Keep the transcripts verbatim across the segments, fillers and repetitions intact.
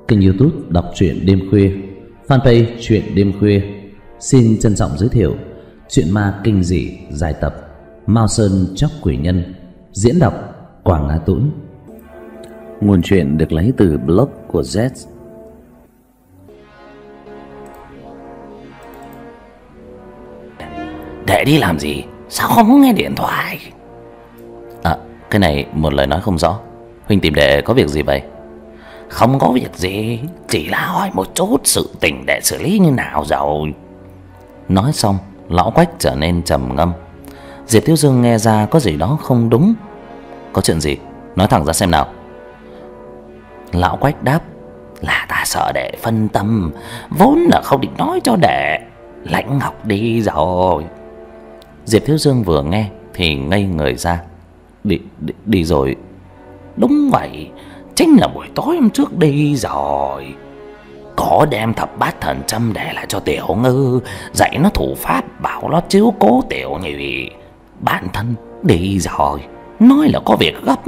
Kênh YouTube đọc truyện đêm khuya, fanpage truyện đêm khuya xin trân trọng giới thiệu truyện ma kinh dị dài tập Mao Sơn Chóc Quỷ Nhân, diễn đọc Quảng Á Tũng. Nguồn truyện được lấy từ blog của Z. Để đi làm gì? Sao không có nghe điện thoại? À, cái này một lời nói không rõ. Huynh tìm đệ có việc gì vậy? Không có việc gì, chỉ là hỏi một chút sự tình để xử lý như nào rồi. Nói xong, lão Quách trở nên trầm ngâm. Diệp Thiếu Dương nghe ra có gì đó không đúng. Có chuyện gì? Nói thẳng ra xem nào. Lão Quách đáp: Là ta sợ đệ phân tâm, vốn là không định nói cho đệ. Lãnh Ngọc đi rồi. Diệp Thiếu Dương vừa nghe thì ngây người ra. Đi, đi, đi rồi? Đúng vậy, chính là buổi tối hôm trước đi rồi. Có đem thập bát thần châm để lại cho Tiểu Ngư, dạy nó thủ pháp, bảo nó chiếu cố Tiểu Nhụy. Bản thân đi rồi, nói là có việc gấp.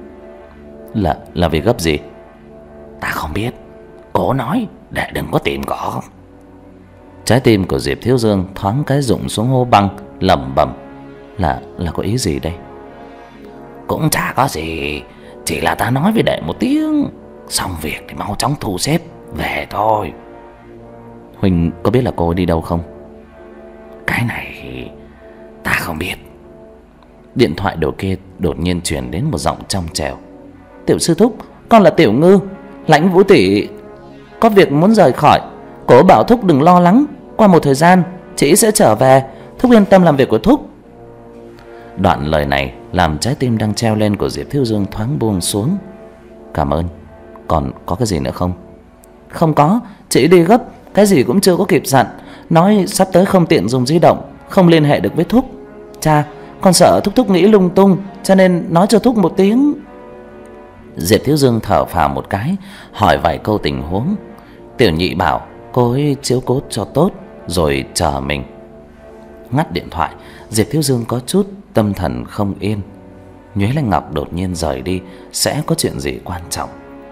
Là là việc gấp gì? Ta không biết. Cố nói để đừng có tìm gõ. Trái tim của Diệp Thiếu Dương thoáng cái rụng xuống hố băng, lẩm bẩm: Là là có ý gì đây? Cũng chả có gì, chỉ là ta nói với đệ một tiếng, xong việc thì mau chóng thu xếp về thôi. Huynh có biết là cô ấy đi đâu không? Cái này ta không biết. Điện thoại đầu kia đột nhiên truyền đến một giọng trong trẻo: Tiểu sư thúc, con là Tiểu Ngư. Lãnh Vũ tỷ có việc muốn rời khỏi. Cố bảo thúc đừng lo lắng, qua một thời gian chị sẽ trở về. Thúc yên tâm làm việc của thúc. Đoạn lời này làm trái tim đang treo lên của Diệp Thiếu Dương thoáng buông xuống. Cảm ơn. Còn có cái gì nữa không? Không có, chị đi gấp, cái gì cũng chưa có kịp dặn. Nói sắp tới không tiện dùng di động, không liên hệ được với thúc. Cha, con sợ thúc thúc nghĩ lung tung, cho nên nói cho thúc một tiếng. Diệp Thiếu Dương thở phào một cái, hỏi vài câu tình huống. Tiểu Nhị bảo cô ấy chiếu cố cho tốt rồi chờ mình. Ngắt điện thoại, Diệp Thiếu Dương có chút tâm thần không yên. Nhuế Lãnh Ngọc đột nhiên rời đi, sẽ có chuyện gì quan trọng.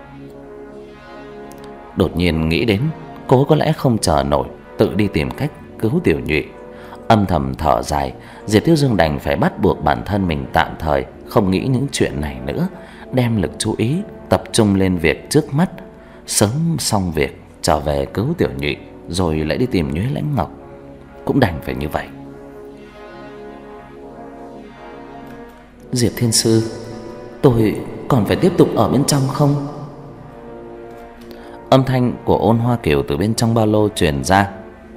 Đột nhiên nghĩ đến cô có lẽ không chờ nổi, tự đi tìm cách cứu Tiểu Nhụy. Âm thầm thở dài, Diệp Thiếu Dương đành phải bắt buộc bản thân mình tạm thời không nghĩ những chuyện này nữa, đem lực chú ý tập trung lên việc trước mắt, sớm xong việc trở về cứu Tiểu Nhụy rồi lại đi tìm Nhuế Lãnh Ngọc. Cũng đành phải như vậy. Diệp Thiên Sư, tôi còn phải tiếp tục ở bên trong không? Âm thanh của Ôn Hoa Kiều từ bên trong ba lô truyền ra.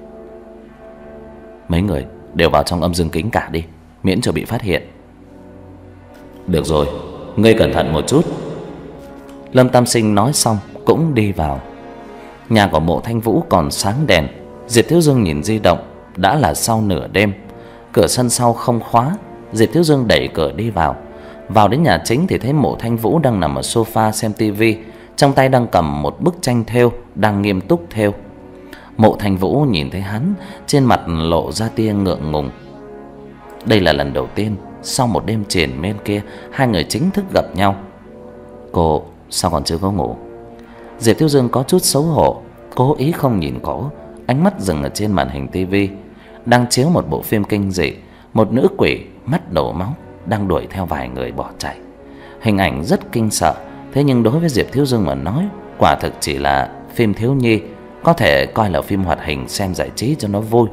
Mấy người đều vào trong âm dương kính cả đi, miễn cho bị phát hiện. Được rồi, ngươi cẩn thận một chút. Lâm Tam Sinh nói xong cũng đi vào. Nhà của Mộ Thanh Vũ còn sáng đèn. Diệp Thiếu Dương nhìn di động, đã là sau nửa đêm. Cửa sân sau không khóa. Diệp Thiếu Dương đẩy cửa đi vào. Vào đến nhà chính thì thấy Mộ Thanh Vũ đang nằm ở sofa xem tivi, trong tay đang cầm một bức tranh thêu, đang nghiêm túc thêu. Mộ Thanh Vũ nhìn thấy hắn, trên mặt lộ ra tia ngượng ngùng. Đây là lần đầu tiên sau một đêm triền miên kia, hai người chính thức gặp nhau. Cô sao còn chưa có ngủ? Diệp Thiếu Dương có chút xấu hổ, cố ý không nhìn cổ, ánh mắt dừng ở trên màn hình tivi, đang chiếu một bộ phim kinh dị. Một nữ quỷ mắt đổ máu đang đuổi theo vài người bỏ chạy. Hình ảnh rất kinh sợ, thế nhưng đối với Diệp Thiếu Dương mà nói, quả thực chỉ là phim thiếu nhi, có thể coi là phim hoạt hình xem giải trí cho nó vui.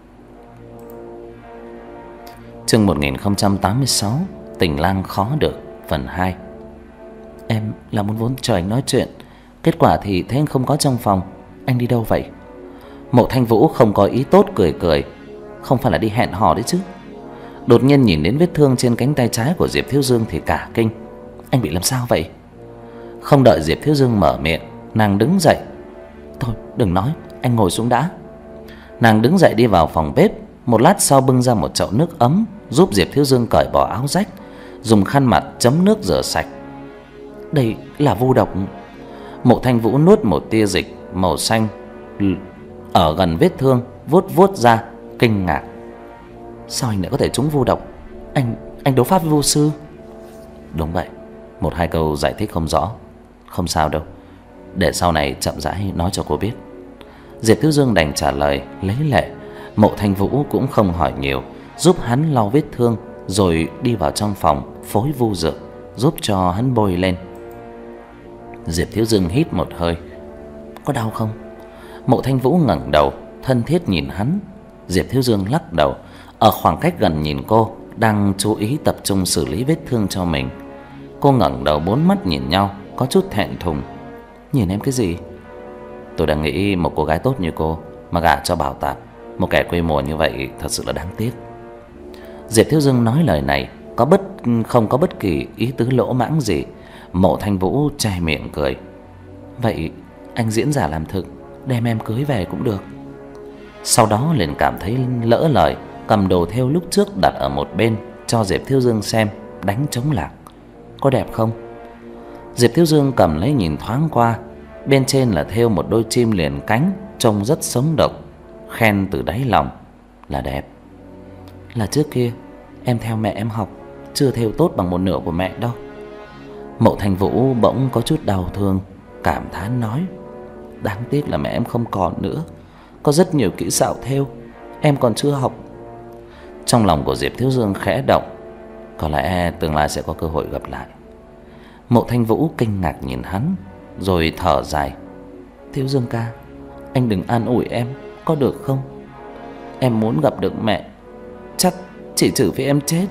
Chương một nghìn không trăm tám mươi sáu, Tình lang khó được, phần hai. Em là muốn vốn chờ anh nói chuyện, kết quả thì thấy anh không có trong phòng. Anh đi đâu vậy? Mộ Thanh Vũ không có ý tốt cười cười. Không phải là đi hẹn hò đấy chứ? Đột nhiên nhìn đến vết thương trên cánh tay trái của Diệp Thiếu Dương thì cả kinh. Anh bị làm sao vậy? Không đợi Diệp Thiếu Dương mở miệng, nàng đứng dậy. Thôi đừng nói, anh ngồi xuống đã. Nàng đứng dậy đi vào phòng bếp, một lát sau bưng ra một chậu nước ấm, giúp Diệp Thiếu Dương cởi bỏ áo rách, dùng khăn mặt chấm nước rửa sạch. Đây là vu độc. Mộ Thanh Vũ nuốt một tia dịch màu xanh ở gần vết thương, vuốt vuốt ra, kinh ngạc. Sao anh lại có thể trúng vu độc? Anh anh đấu pháp với vu sư? Đúng vậy. Một hai câu giải thích không rõ. Không sao đâu. để sau này chậm rãi nói cho cô biết. Diệp Thiếu Dương đành trả lời lấy lệ. Mộ Thanh Vũ cũng không hỏi nhiều, giúp hắn lau vết thương rồi đi vào trong phòng phối vu dược giúp cho hắn bôi lên. Diệp Thiếu Dương hít một hơi. Có đau không? Mộ Thanh Vũ ngẩng đầu thân thiết nhìn hắn. Diệp Thiếu Dương lắc đầu, ở khoảng cách gần nhìn cô, đang chú ý tập trung xử lý vết thương cho mình. Cô ngẩng đầu, bốn mắt nhìn nhau, có chút thẹn thùng. Nhìn em cái gì? Tôi đang nghĩ một cô gái tốt như cô mà gả cho Bảo Tạp, một kẻ quê mùa như vậy thật sự là đáng tiếc. Diệp Thiếu Dương nói lời này có bất không có bất kỳ ý tứ lỗ mãng gì. Mộ Thanh Vũ che miệng cười. Vậy anh diễn giả làm thực, đem em cưới về cũng được. Sau đó liền cảm thấy lỡ lời, cầm đồ thêu lúc trước đặt ở một bên cho Diệp Thiếu Dương xem, đánh trống lạc. Có đẹp không? Diệp Thiếu Dương cầm lấy nhìn thoáng qua, bên trên là thêu một đôi chim liền cánh, trông rất sống động, khen từ đáy lòng là đẹp. Là trước kia em theo mẹ em học, chưa thêu tốt bằng một nửa của mẹ đâu. Mộ Thanh Vũ bỗng có chút đau thương, cảm thán nói. Đáng tiếc là mẹ em không còn nữa. Có rất nhiều kỹ xảo thêu em còn chưa học. Trong lòng của Diệp Thiếu Dương khẽ động, có lẽ tương lai sẽ có cơ hội gặp lại. Mộ Thanh Vũ kinh ngạc nhìn hắn, rồi thở dài. Thiếu Dương ca, anh đừng an ủi em, có được không? Em muốn gặp được mẹ, chắc chỉ trừ phi em chết.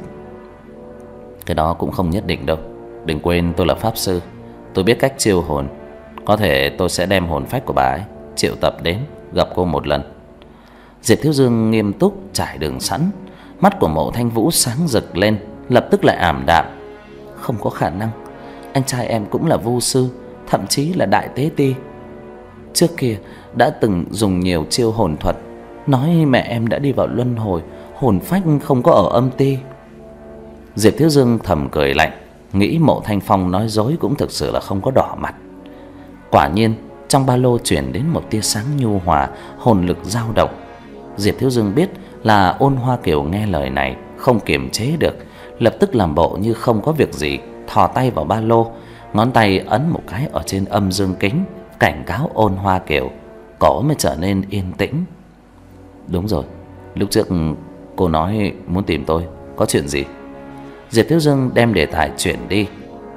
Cái đó cũng không nhất định đâu. Đừng quên tôi là pháp sư, tôi biết cách chiêu hồn. Có thể tôi sẽ đem hồn phách của bà ấy triệu tập đến gặp cô một lần. Diệp Thiếu Dương nghiêm túc trải đường sẵn. Mắt của Mộ Thanh Vũ sáng rực lên, lập tức lại ảm đạm. Không có khả năng. Anh trai em cũng là vu sư, thậm chí là đại tế ti. Trước kia đã từng dùng nhiều chiêu hồn thuật, nói mẹ em đã đi vào luân hồi, hồn phách không có ở âm ti. Diệp Thiếu Dương thầm cười lạnh, nghĩ Mộ Thanh Phong nói dối cũng thực sự là không có đỏ mặt. Quả nhiên trong ba lô chuyển đến một tia sáng nhu hòa, hồn lực dao động. Diệp Thiếu Dương biết là Ôn Hoa Kiều nghe lời này không kiềm chế được, lập tức làm bộ như không có việc gì, thò tay vào ba lô, ngón tay ấn một cái ở trên âm dương kính, cảnh cáo Ôn Hoa Kiều. Cổ mới trở nên yên tĩnh. Đúng rồi, lúc trước cô nói muốn tìm tôi, có chuyện gì? Diệp Thiếu Dương đem đề tài chuyển đi.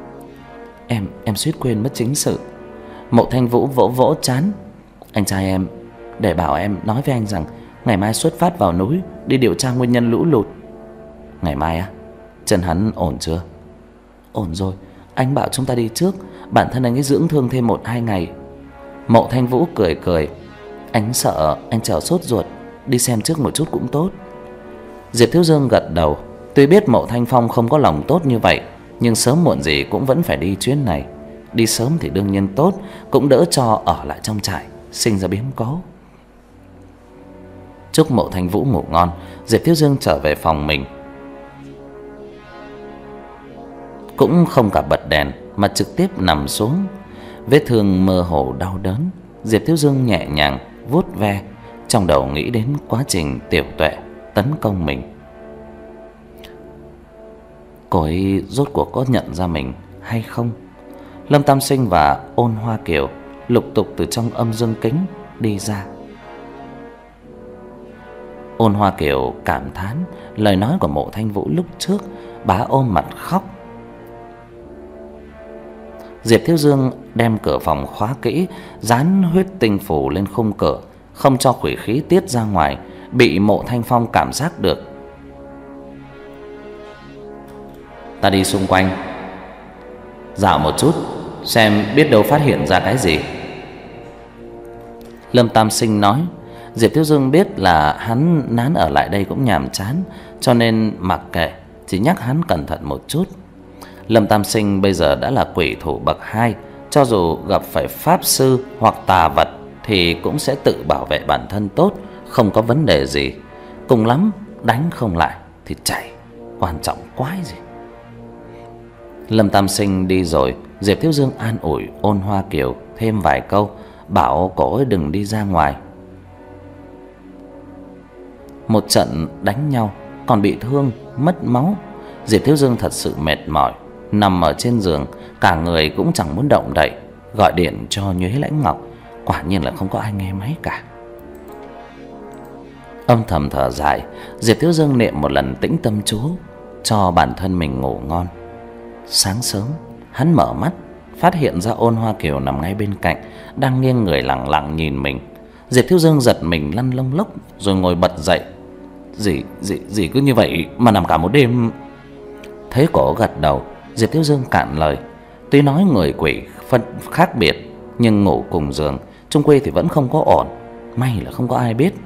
Em em suýt quên mất chính sự. Mộ Thanh Vũ vỗ vỗ trán. Anh trai em để bảo em nói với anh rằng ngày mai xuất phát vào núi đi điều tra nguyên nhân lũ lụt. Ngày mai á? Chân hắn ổn chưa? Ổn rồi, anh bảo chúng ta đi trước, bản thân anh ấy dưỡng thương thêm một hai ngày. Mộ Thanh Vũ cười cười. Anh sợ anh chờ sốt ruột, đi xem trước một chút cũng tốt. Diệp Thiếu Dương gật đầu. Tuy biết Mộ Thanh Phong không có lòng tốt như vậy, nhưng sớm muộn gì cũng vẫn phải đi chuyến này. Đi sớm thì đương nhiên tốt, cũng đỡ cho ở lại trong trại sinh ra biến cố. Chúc Mộ Thanh Vũ ngủ ngon, Diệp Thiếu Dương trở về phòng mình. Cũng không cả bật đèn mà trực tiếp nằm xuống. Vết thương mơ hồ đau đớn, Diệp Thiếu Dương nhẹ nhàng vuốt ve, trong đầu nghĩ đến quá trình Tiểu Tuệ tấn công mình. Cô ấy rốt cuộc có nhận ra mình hay không? Lâm Tam Sinh và Ôn Hoa Kiều lục tục từ trong âm dương kính đi ra. Ôn Hoa Kiều cảm thán lời nói của Mộ Thanh Vũ lúc trước, bá ôm mặt khóc. Diệp Thiếu Dương đem cửa phòng khóa kỹ, dán huyết tinh phủ lên khung cửa, không cho quỷ khí tiết ra ngoài, bị Mộ Thanh Phong cảm giác được. Ta đi xung quanh dạo một chút, xem biết đâu phát hiện ra cái gì. Lâm Tam Sinh nói. Diệp Thiếu Dương biết là hắn nán ở lại đây cũng nhàm chán, cho nên mặc kệ, chỉ nhắc hắn cẩn thận một chút. Lâm Tam Sinh bây giờ đã là quỷ thủ bậc hai, cho dù gặp phải pháp sư hoặc tà vật thì cũng sẽ tự bảo vệ bản thân tốt, không có vấn đề gì. Cùng lắm đánh không lại thì chạy, quan trọng quái gì. Lâm Tam Sinh đi rồi, Diệp Thiếu Dương an ủi Ôn Hoa Kiều thêm vài câu, bảo cô ấy đừng đi ra ngoài. Một trận đánh nhau còn bị thương, mất máu, Diệp Thiếu Dương thật sự mệt mỏi, nằm ở trên giường, cả người cũng chẳng muốn động đậy, gọi điện cho Nhuế Lãnh Ngọc, quả nhiên là không có ai nghe máy cả. Âm thầm thở dài, Diệp Thiếu Dương niệm một lần tĩnh tâm chú cho bản thân mình ngủ ngon. Sáng sớm, hắn mở mắt, phát hiện ra Ôn Hoa Kiều nằm ngay bên cạnh, đang nghiêng người lặng lặng nhìn mình. Diệp Thiếu Dương giật mình lăn lông lốc rồi ngồi bật dậy. Dì, dì, dì cứ như vậy mà nằm cả một đêm? Thấy cổ gật đầu, Diệp Thiếu Dương cạn lời. Tuy nói người quỷ phân khác biệt, nhưng ngủ cùng giường, chung quy thì vẫn không có ổn. May là không có ai biết.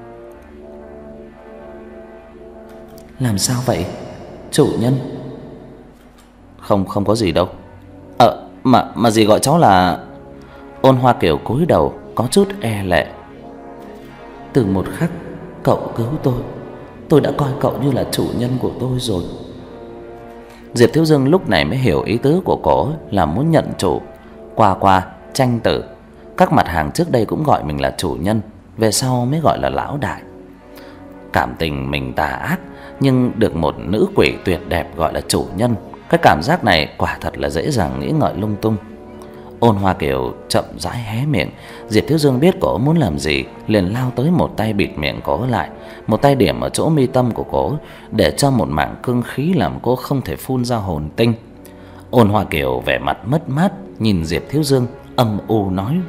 Làm sao vậy, chủ nhân? Không, không có gì đâu. Ờ, mà, mà dì gọi cháu là... Ôn Hoa Kiều cúi đầu có chút e lệ. Từ một khắc cậu cứu tôi, tôi đã coi cậu như là chủ nhân của tôi rồi. Diệp Thiếu Dương lúc này mới hiểu ý tứ của cổ là muốn nhận chủ. Qua qua, tranh tử, các mặt hàng trước đây cũng gọi mình là chủ nhân, về sau mới gọi là lão đại. Cảm tình mình tà ác, nhưng được một nữ quỷ tuyệt đẹp gọi là chủ nhân, cái cảm giác này quả thật là dễ dàng nghĩ ngợi lung tung. Ôn Hoa Kiều chậm rãi hé miệng. Diệp Thiếu Dương biết cổ muốn làm gì, liền lao tới một tay bịt miệng cổ lại, một tay điểm ở chỗ mi tâm của cổ, để cho một mảng cương khí làm cô không thể phun ra hồn tinh. Ôn Hoa Kiều vẻ mặt mất mát nhìn Diệp Thiếu Dương, âm u nói: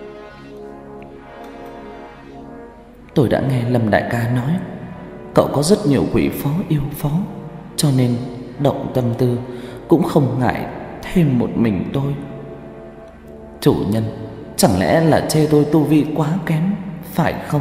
Tôi đã nghe Lâm đại ca nói cậu có rất nhiều quỷ phó yêu phó, cho nên động tâm tư cũng không ngại thêm một mình tôi. Chủ nhân, chẳng lẽ là chê tôi tu vi quá kém, phải không?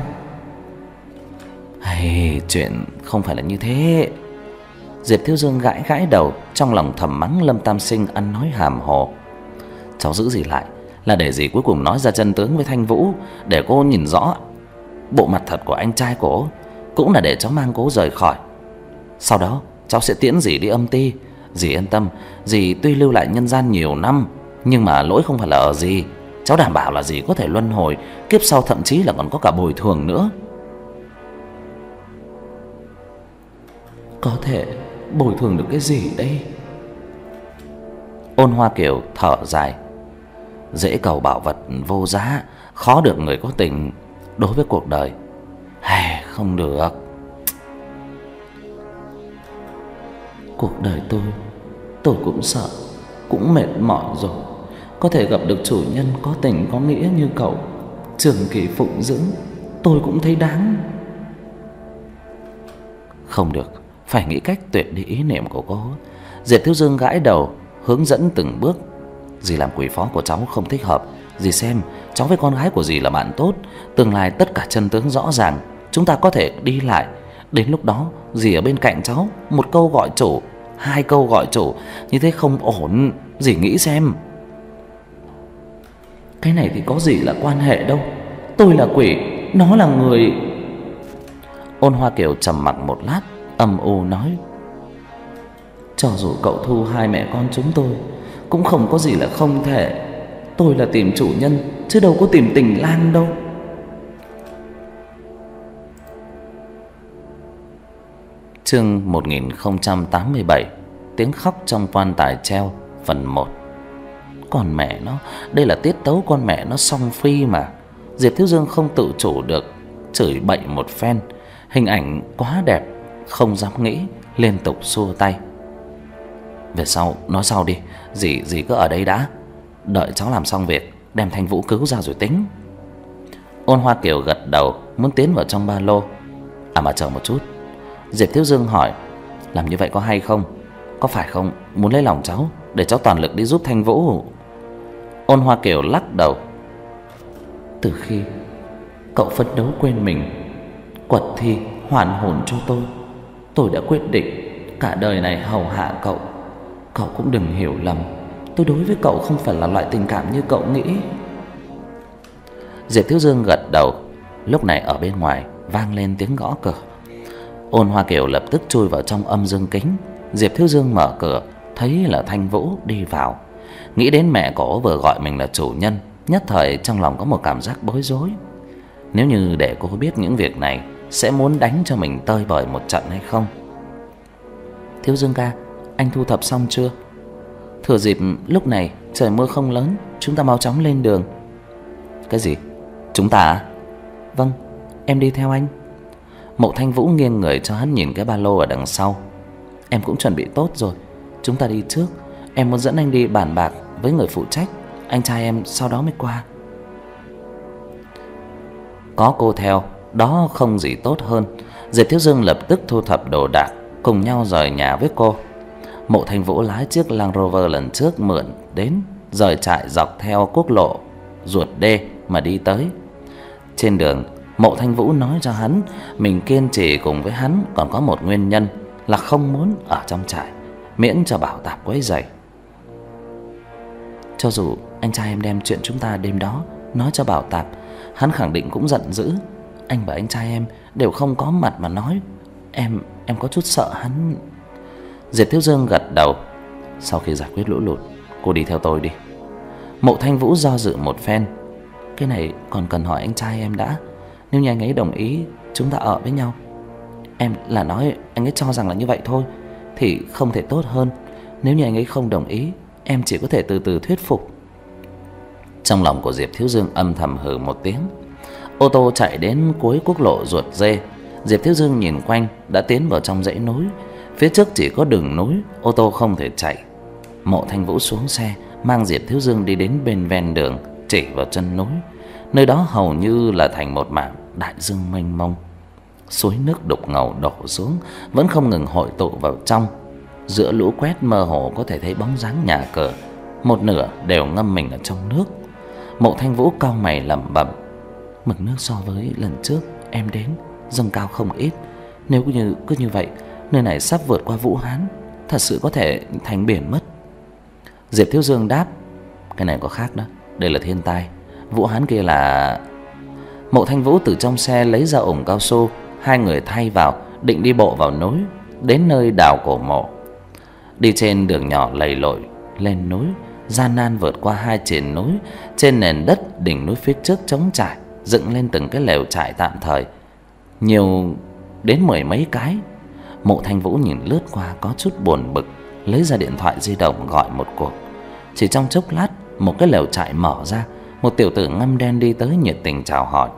Hay, chuyện không phải là như thế. Diệp Thiếu Dương gãi gãi đầu, trong lòng thầm mắng Lâm Tam Sinh ăn nói hàm hồ. Cháu giữ gì lại là để dì cuối cùng nói ra chân tướng với Thanh Vũ, để cô nhìn rõ bộ mặt thật của anh trai cô, cũng là để cháu mang cô rời khỏi. Sau đó cháu sẽ tiễn dì đi âm ti. Dì yên tâm, dì tuy lưu lại nhân gian nhiều năm, nhưng mà lỗi không phải là ở dì. Cháu đảm bảo là dì có thể luân hồi, kiếp sau thậm chí là còn có cả bồi thường nữa. Có thể bồi thường được cái gì đây? Ôn Hoa Kiều thở dài. Dễ cầu bảo vật vô giá, khó được người có tình. Đối với cuộc đời, hay không được. Cuộc đời tôi, tôi cũng sợ, cũng mệt mỏi rồi. Có thể gặp được chủ nhân có tình có nghĩa như cậu, trường kỳ phụng dưỡng, tôi cũng thấy đáng. Không được, phải nghĩ cách tuyệt đi ý niệm của cô. Diệp Thiếu Dương gãi đầu, hướng dẫn từng bước. Dì làm quỷ phó của cháu không thích hợp. Dì xem, cháu với con gái của dì là bạn tốt, tương lai tất cả chân tướng rõ ràng, chúng ta có thể đi lại. Đến lúc đó, dì ở bên cạnh cháu, một câu gọi chủ, hai câu gọi chủ, như thế không ổn. Dì nghĩ xem. Cái này thì có gì là quan hệ đâu. Tôi là quỷ, nó là người. Ôn Hoa Kiều trầm mặc một lát, âm u nói: Cho dù cậu thu hai mẹ con chúng tôi, cũng không có gì là không thể. Tôi là tìm chủ nhân, chứ đâu có tìm tình lang đâu. Chương một nghìn không trăm tám mươi bảy. Tiếng khóc trong quan tài treo, phần một. Con mẹ nó, đây là tiết tấu con mẹ nó song phi mà. Diệp Thiếu Dương không tự chủ được, chửi bậy một phen. Hình ảnh quá đẹp, không dám nghĩ, liên tục xua tay. Về sau, nói sau đi. Dì, dì cứ ở đây đã. Đợi cháu làm xong việc, đem Thanh Vũ cứu ra rồi tính. Ôn Hoa Kiều gật đầu, muốn tiến vào trong ba lô. À mà chờ một chút. Diệp Thiếu Dương hỏi: Làm như vậy có hay không? Có phải không muốn lấy lòng cháu, để cháu toàn lực đi giúp Thanh Vũ? Ôn Hoa Kiều lắc đầu. Từ khi cậu phấn đấu quên mình, quật thi hoàn hồn cho tôi, tôi đã quyết định cả đời này hầu hạ cậu. Cậu cũng đừng hiểu lầm, tôi đối với cậu không phải là loại tình cảm như cậu nghĩ. Diệp Thiếu Dương gật đầu. Lúc này ở bên ngoài vang lên tiếng gõ cửa. Ôn Hoa Kiều lập tức chui vào trong âm dương kính. Diệp Thiếu Dương mở cửa, thấy là Thanh Vũ đi vào. Nghĩ đến mẹ cổ vừa gọi mình là chủ nhân, nhất thời trong lòng có một cảm giác bối rối. Nếu như để cô biết những việc này, sẽ muốn đánh cho mình tơi bời một trận hay không? Thiếu Dương ca, anh thu thập xong chưa? Thừa dịp lúc này trời mưa không lớn, chúng ta mau chóng lên đường. Cái gì? Chúng ta à? Vâng, em đi theo anh. Mộ Thanh Vũ nghiêng người cho hắn nhìn cái ba lô ở đằng sau. Em cũng chuẩn bị tốt rồi, chúng ta đi trước. Em muốn dẫn anh đi bàn bạc với người phụ trách, anh trai em sau đó mới qua. Có cô theo, đó không gì tốt hơn. Diệp Thiếu Dương lập tức thu thập đồ đạc, cùng nhau rời nhà với cô. Mộ Thanh Vũ lái chiếc Land Rover lần trước mượn đến, rời trại dọc theo quốc lộ ruột đê mà đi tới. Trên đường, Mộ Thanh Vũ nói cho hắn mình kiên trì cùng với hắn còn có một nguyên nhân là không muốn ở trong trại, miễn cho Bảo Tạp quấy rầy. Cho dù anh trai em đem chuyện chúng ta đêm đó nói cho Bảo Tạp, hắn khẳng định cũng giận dữ. Anh và anh trai em đều không có mặt mà nói. Em em có chút sợ hắn. Diệp Thiếu Dương gật đầu. Sau khi giải quyết lũ lụt, cô đi theo tôi đi. Mộ Thanh Vũ do dự một phen. Cái này còn cần hỏi anh trai em đã. Nếu như anh ấy đồng ý, chúng ta ở với nhau. Em là nói anh ấy cho rằng là như vậy thôi, thì không thể tốt hơn. Nếu như anh ấy không đồng ý, em chỉ có thể từ từ thuyết phục. Trong lòng của Diệp Thiếu Dương âm thầm hừ một tiếng. Ô tô chạy đến cuối quốc lộ ruột dê. Diệp Thiếu Dương nhìn quanh, đã tiến vào trong dãy núi. Phía trước chỉ có đường núi, ô tô không thể chạy. Mộ Thanh Vũ xuống xe, mang Diệp Thiếu Dương đi đến bên ven đường, chỉ vào chân núi. Nơi đó hầu như là thành một mảng đại dương mênh mông. Suối nước đục ngầu đổ xuống, vẫn không ngừng hội tụ vào trong. Giữa lũ quét mơ hồ có thể thấy bóng dáng nhà cửa, một nửa đều ngâm mình ở trong nước. Mộ Thanh Vũ cau mày lẩm bẩm. Mực nước so với lần trước em đến dâng cao không ít. Nếu như cứ như vậy, nơi này sắp vượt qua Vũ Hán, thật sự có thể thành biển mất. Diệp Thiếu Dương đáp. Cái này có khác đó, đây là thiên tai. Vũ Hán kia là... Mộ Thanh Vũ từ trong xe lấy ra ủng cao su. Hai người thay vào, định đi bộ vào núi, đến nơi đào cổ mộ. Đi trên đường nhỏ lầy lội lên núi, gian nan vượt qua hai triền núi. Trên nền đất đỉnh núi phía trước trống trải, dựng lên từng cái lều trại tạm thời, nhiều đến mười mấy cái. Mộ Thanh Vũ nhìn lướt qua có chút buồn bực, lấy ra điện thoại di động gọi một cuộc. Chỉ trong chốc lát, một cái lều trại mở ra, một tiểu tử ngăm đen đi tới nhiệt tình chào hỏi.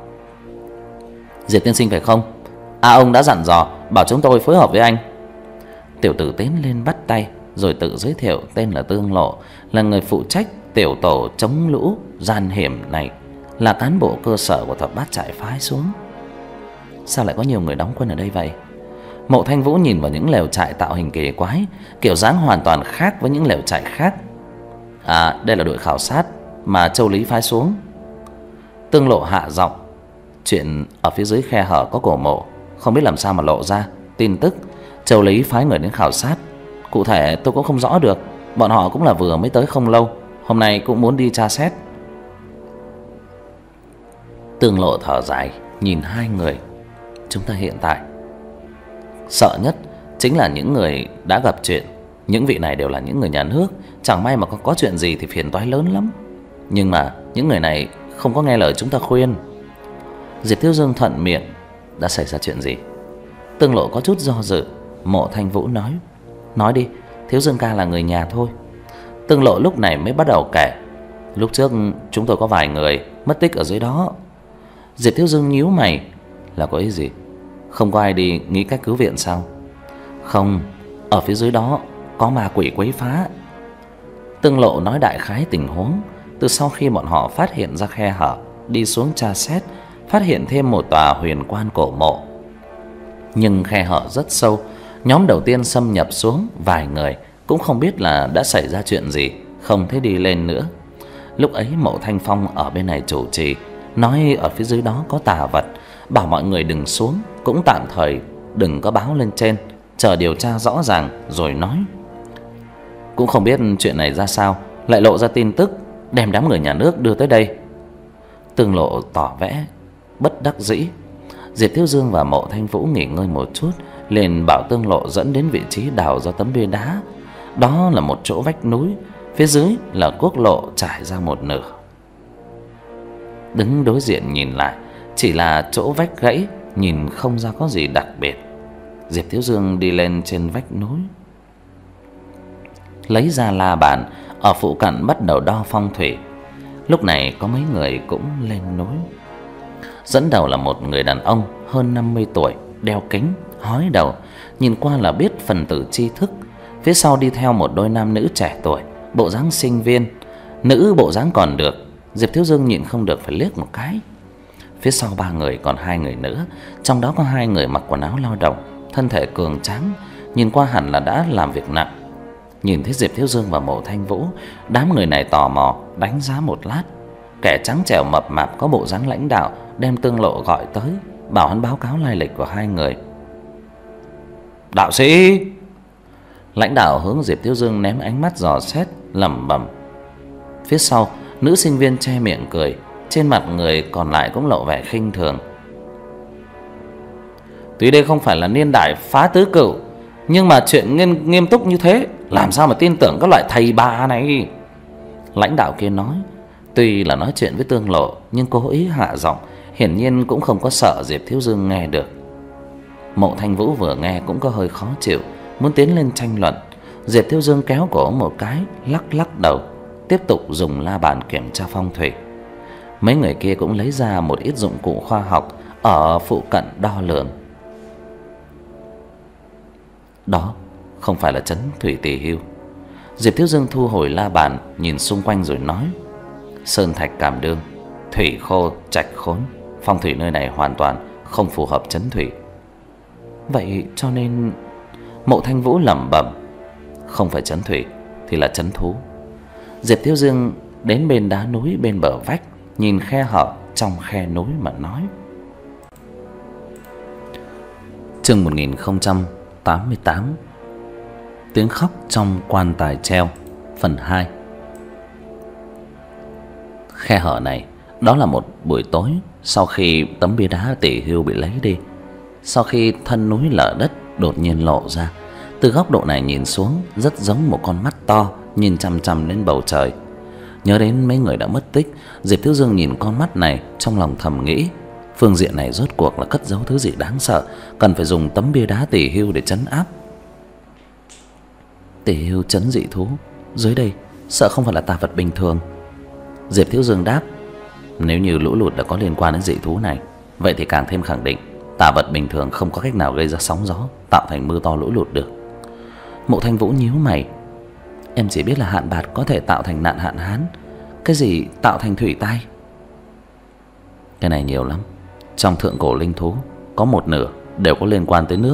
Diệp tiên sinh phải không? À, ông đã dặn dò bảo chúng tôi phối hợp với anh. Tiểu tử tiến lên bắt tay, rồi tự giới thiệu tên là Tương Lộ, là người phụ trách tiểu tổ chống lũ gian hiểm này, là cán bộ cơ sở của thập bát trại phái xuống. Sao lại có nhiều người đóng quân ở đây vậy? Mộ Thanh Vũ nhìn vào những lều trại tạo hình kỳ quái, kiểu dáng hoàn toàn khác với những lều trại khác. À, đây là đội khảo sát mà Châu Lý phái xuống. Tương Lộ hạ giọng. Chuyện ở phía dưới khe hở có cổ mộ, không biết làm sao mà lộ ra tin tức Châu Lý phái người đến khảo sát. Cụ thể tôi cũng không rõ được, bọn họ cũng là vừa mới tới không lâu, hôm nay cũng muốn đi tra xét. Tương Lộ thở dài nhìn hai người. Chúng ta hiện tại sợ nhất chính là những người đã gặp chuyện. Những vị này đều là những người nhà nước, chẳng may mà có, có chuyện gì thì phiền toái lớn lắm. Nhưng mà những người này không có nghe lời chúng ta khuyên. Diệp Thiếu Dương thuận miệng. Đã xảy ra chuyện gì? Tương Lộ có chút do dự. Mộ Thanh Vũ nói. Nói đi, Thiếu Dương ca là người nhà thôi. Tương Lộ lúc này mới bắt đầu kể. Lúc trước chúng tôi có vài người mất tích ở dưới đó. Diệp Thiếu Dương nhíu mày. Là có ý gì? Không có ai đi nghĩ cách cứu viện sao? Không, ở phía dưới đó có ma quỷ quấy phá. Tương Lộ nói đại khái tình huống. Từ sau khi bọn họ phát hiện ra khe hở, đi xuống tra xét, phát hiện thêm một tòa huyền quan cổ mộ. Nhưng khe hở rất sâu. Nhóm đầu tiên xâm nhập xuống, vài người cũng không biết là đã xảy ra chuyện gì, không thấy đi lên nữa. Lúc ấy Mộ Thanh Phong ở bên này chủ trì, nói ở phía dưới đó có tà vật, bảo mọi người đừng xuống, cũng tạm thời đừng có báo lên trên, chờ điều tra rõ ràng rồi nói. Cũng không biết chuyện này ra sao, lại lộ ra tin tức đem đám người nhà nước đưa tới đây. Tương Lộ tỏ vẻ bất đắc dĩ. Diệp Thiếu Dương và Mộ Thanh Vũ nghỉ ngơi một chút, liền bảo Tương Lộ dẫn đến vị trí đào ra tấm bia đá. Đó là một chỗ vách núi, phía dưới là quốc lộ trải ra một nửa. Đứng đối diện nhìn lại, chỉ là chỗ vách gãy, nhìn không ra có gì đặc biệt. Diệp Thiếu Dương đi lên trên vách núi, lấy ra la bàn, ở phụ cận bắt đầu đo phong thủy. Lúc này có mấy người cũng lên núi. Dẫn đầu là một người đàn ông hơn năm mươi tuổi, đeo kính, hói đầu, nhìn qua là biết phần tử tri thức. Phía sau đi theo một đôi nam nữ trẻ tuổi, bộ dáng sinh viên. Nữ bộ dáng còn được, Diệp Thiếu Dương nhịn không được phải liếc một cái. Phía sau ba người còn hai người nữa, trong đó có hai người mặc quần áo lao động, thân thể cường tráng, nhìn qua hẳn là đã làm việc nặng. Nhìn thấy Diệp Thiếu Dương và Mộ Thanh Vũ, đám người này tò mò đánh giá một lát. Kẻ trắng trẻo mập mạp có bộ dáng lãnh đạo đem Tương Lộ gọi tới, bảo hắn báo cáo lai lịch của hai người. Đạo sĩ! Lãnh đạo hướng Diệp Thiếu Dương ném ánh mắt dò xét, lẩm bẩm. Phía sau, nữ sinh viên che miệng cười, trên mặt người còn lại cũng lộ vẻ khinh thường. Tuy đây không phải là niên đại phá tứ cửu, nhưng mà chuyện nghiêm, nghiêm túc như thế, làm sao mà tin tưởng các loại thầy bà này? Lãnh đạo kia nói. Tuy là nói chuyện với Tương Lộ, nhưng cố ý hạ giọng, hiển nhiên cũng không có sợ Diệp Thiếu Dương nghe được. Mộ Thanh Vũ vừa nghe cũng có hơi khó chịu, muốn tiến lên tranh luận. Diệp Thiếu Dương kéo cổ một cái, lắc lắc đầu, tiếp tục dùng la bàn kiểm tra phong thủy. Mấy người kia cũng lấy ra một ít dụng cụ khoa học ở phụ cận đo lường. Đó không phải là trấn thủy tỳ hưu. Diệp Thiếu Dương thu hồi la bàn, nhìn xung quanh rồi nói. Sơn thạch cảm đương, thủy khô trạch khốn, phong thủy nơi này hoàn toàn không phù hợp trấn thủy. Vậy cho nên... Mộ Thanh Vũ lẩm bẩm. Không phải trấn thủy thì là trấn thú. Diệp Thiếu Dương đến bên đá núi bên bờ vách, nhìn khe hở trong khe núi mà nói. Chương một nghìn không trăm tám mươi tám. Tiếng khóc trong quan tài treo, phần hai. Khe hở này, đó là một buổi tối sau khi tấm bia đá tỷ hưu bị lấy đi. Sau khi thân núi lở đất đột nhiên lộ ra, từ góc độ này nhìn xuống rất giống một con mắt to nhìn chằm chằm lên bầu trời. Nhớ đến mấy người đã mất tích, Diệp Thiếu Dương nhìn con mắt này, trong lòng thầm nghĩ, phương diện này rốt cuộc là cất giấu thứ gì đáng sợ, cần phải dùng tấm bia đá tỷ hưu để trấn áp. Tỷ hưu trấn dị thú, dưới đây sợ không phải là tà vật bình thường. Diệp Thiếu Dương đáp. Nếu như lũ lụt đã có liên quan đến dị thú này, vậy thì càng thêm khẳng định tà vật bình thường không có cách nào gây ra sóng gió, tạo thành mưa to lũ lụt được. Mộ Thanh Vũ nhíu mày. Em chỉ biết là hạn bạt có thể tạo thành nạn hạn hán, cái gì tạo thành thủy tai? Cái này nhiều lắm. Trong thượng cổ linh thú, có một nửa đều có liên quan tới nước.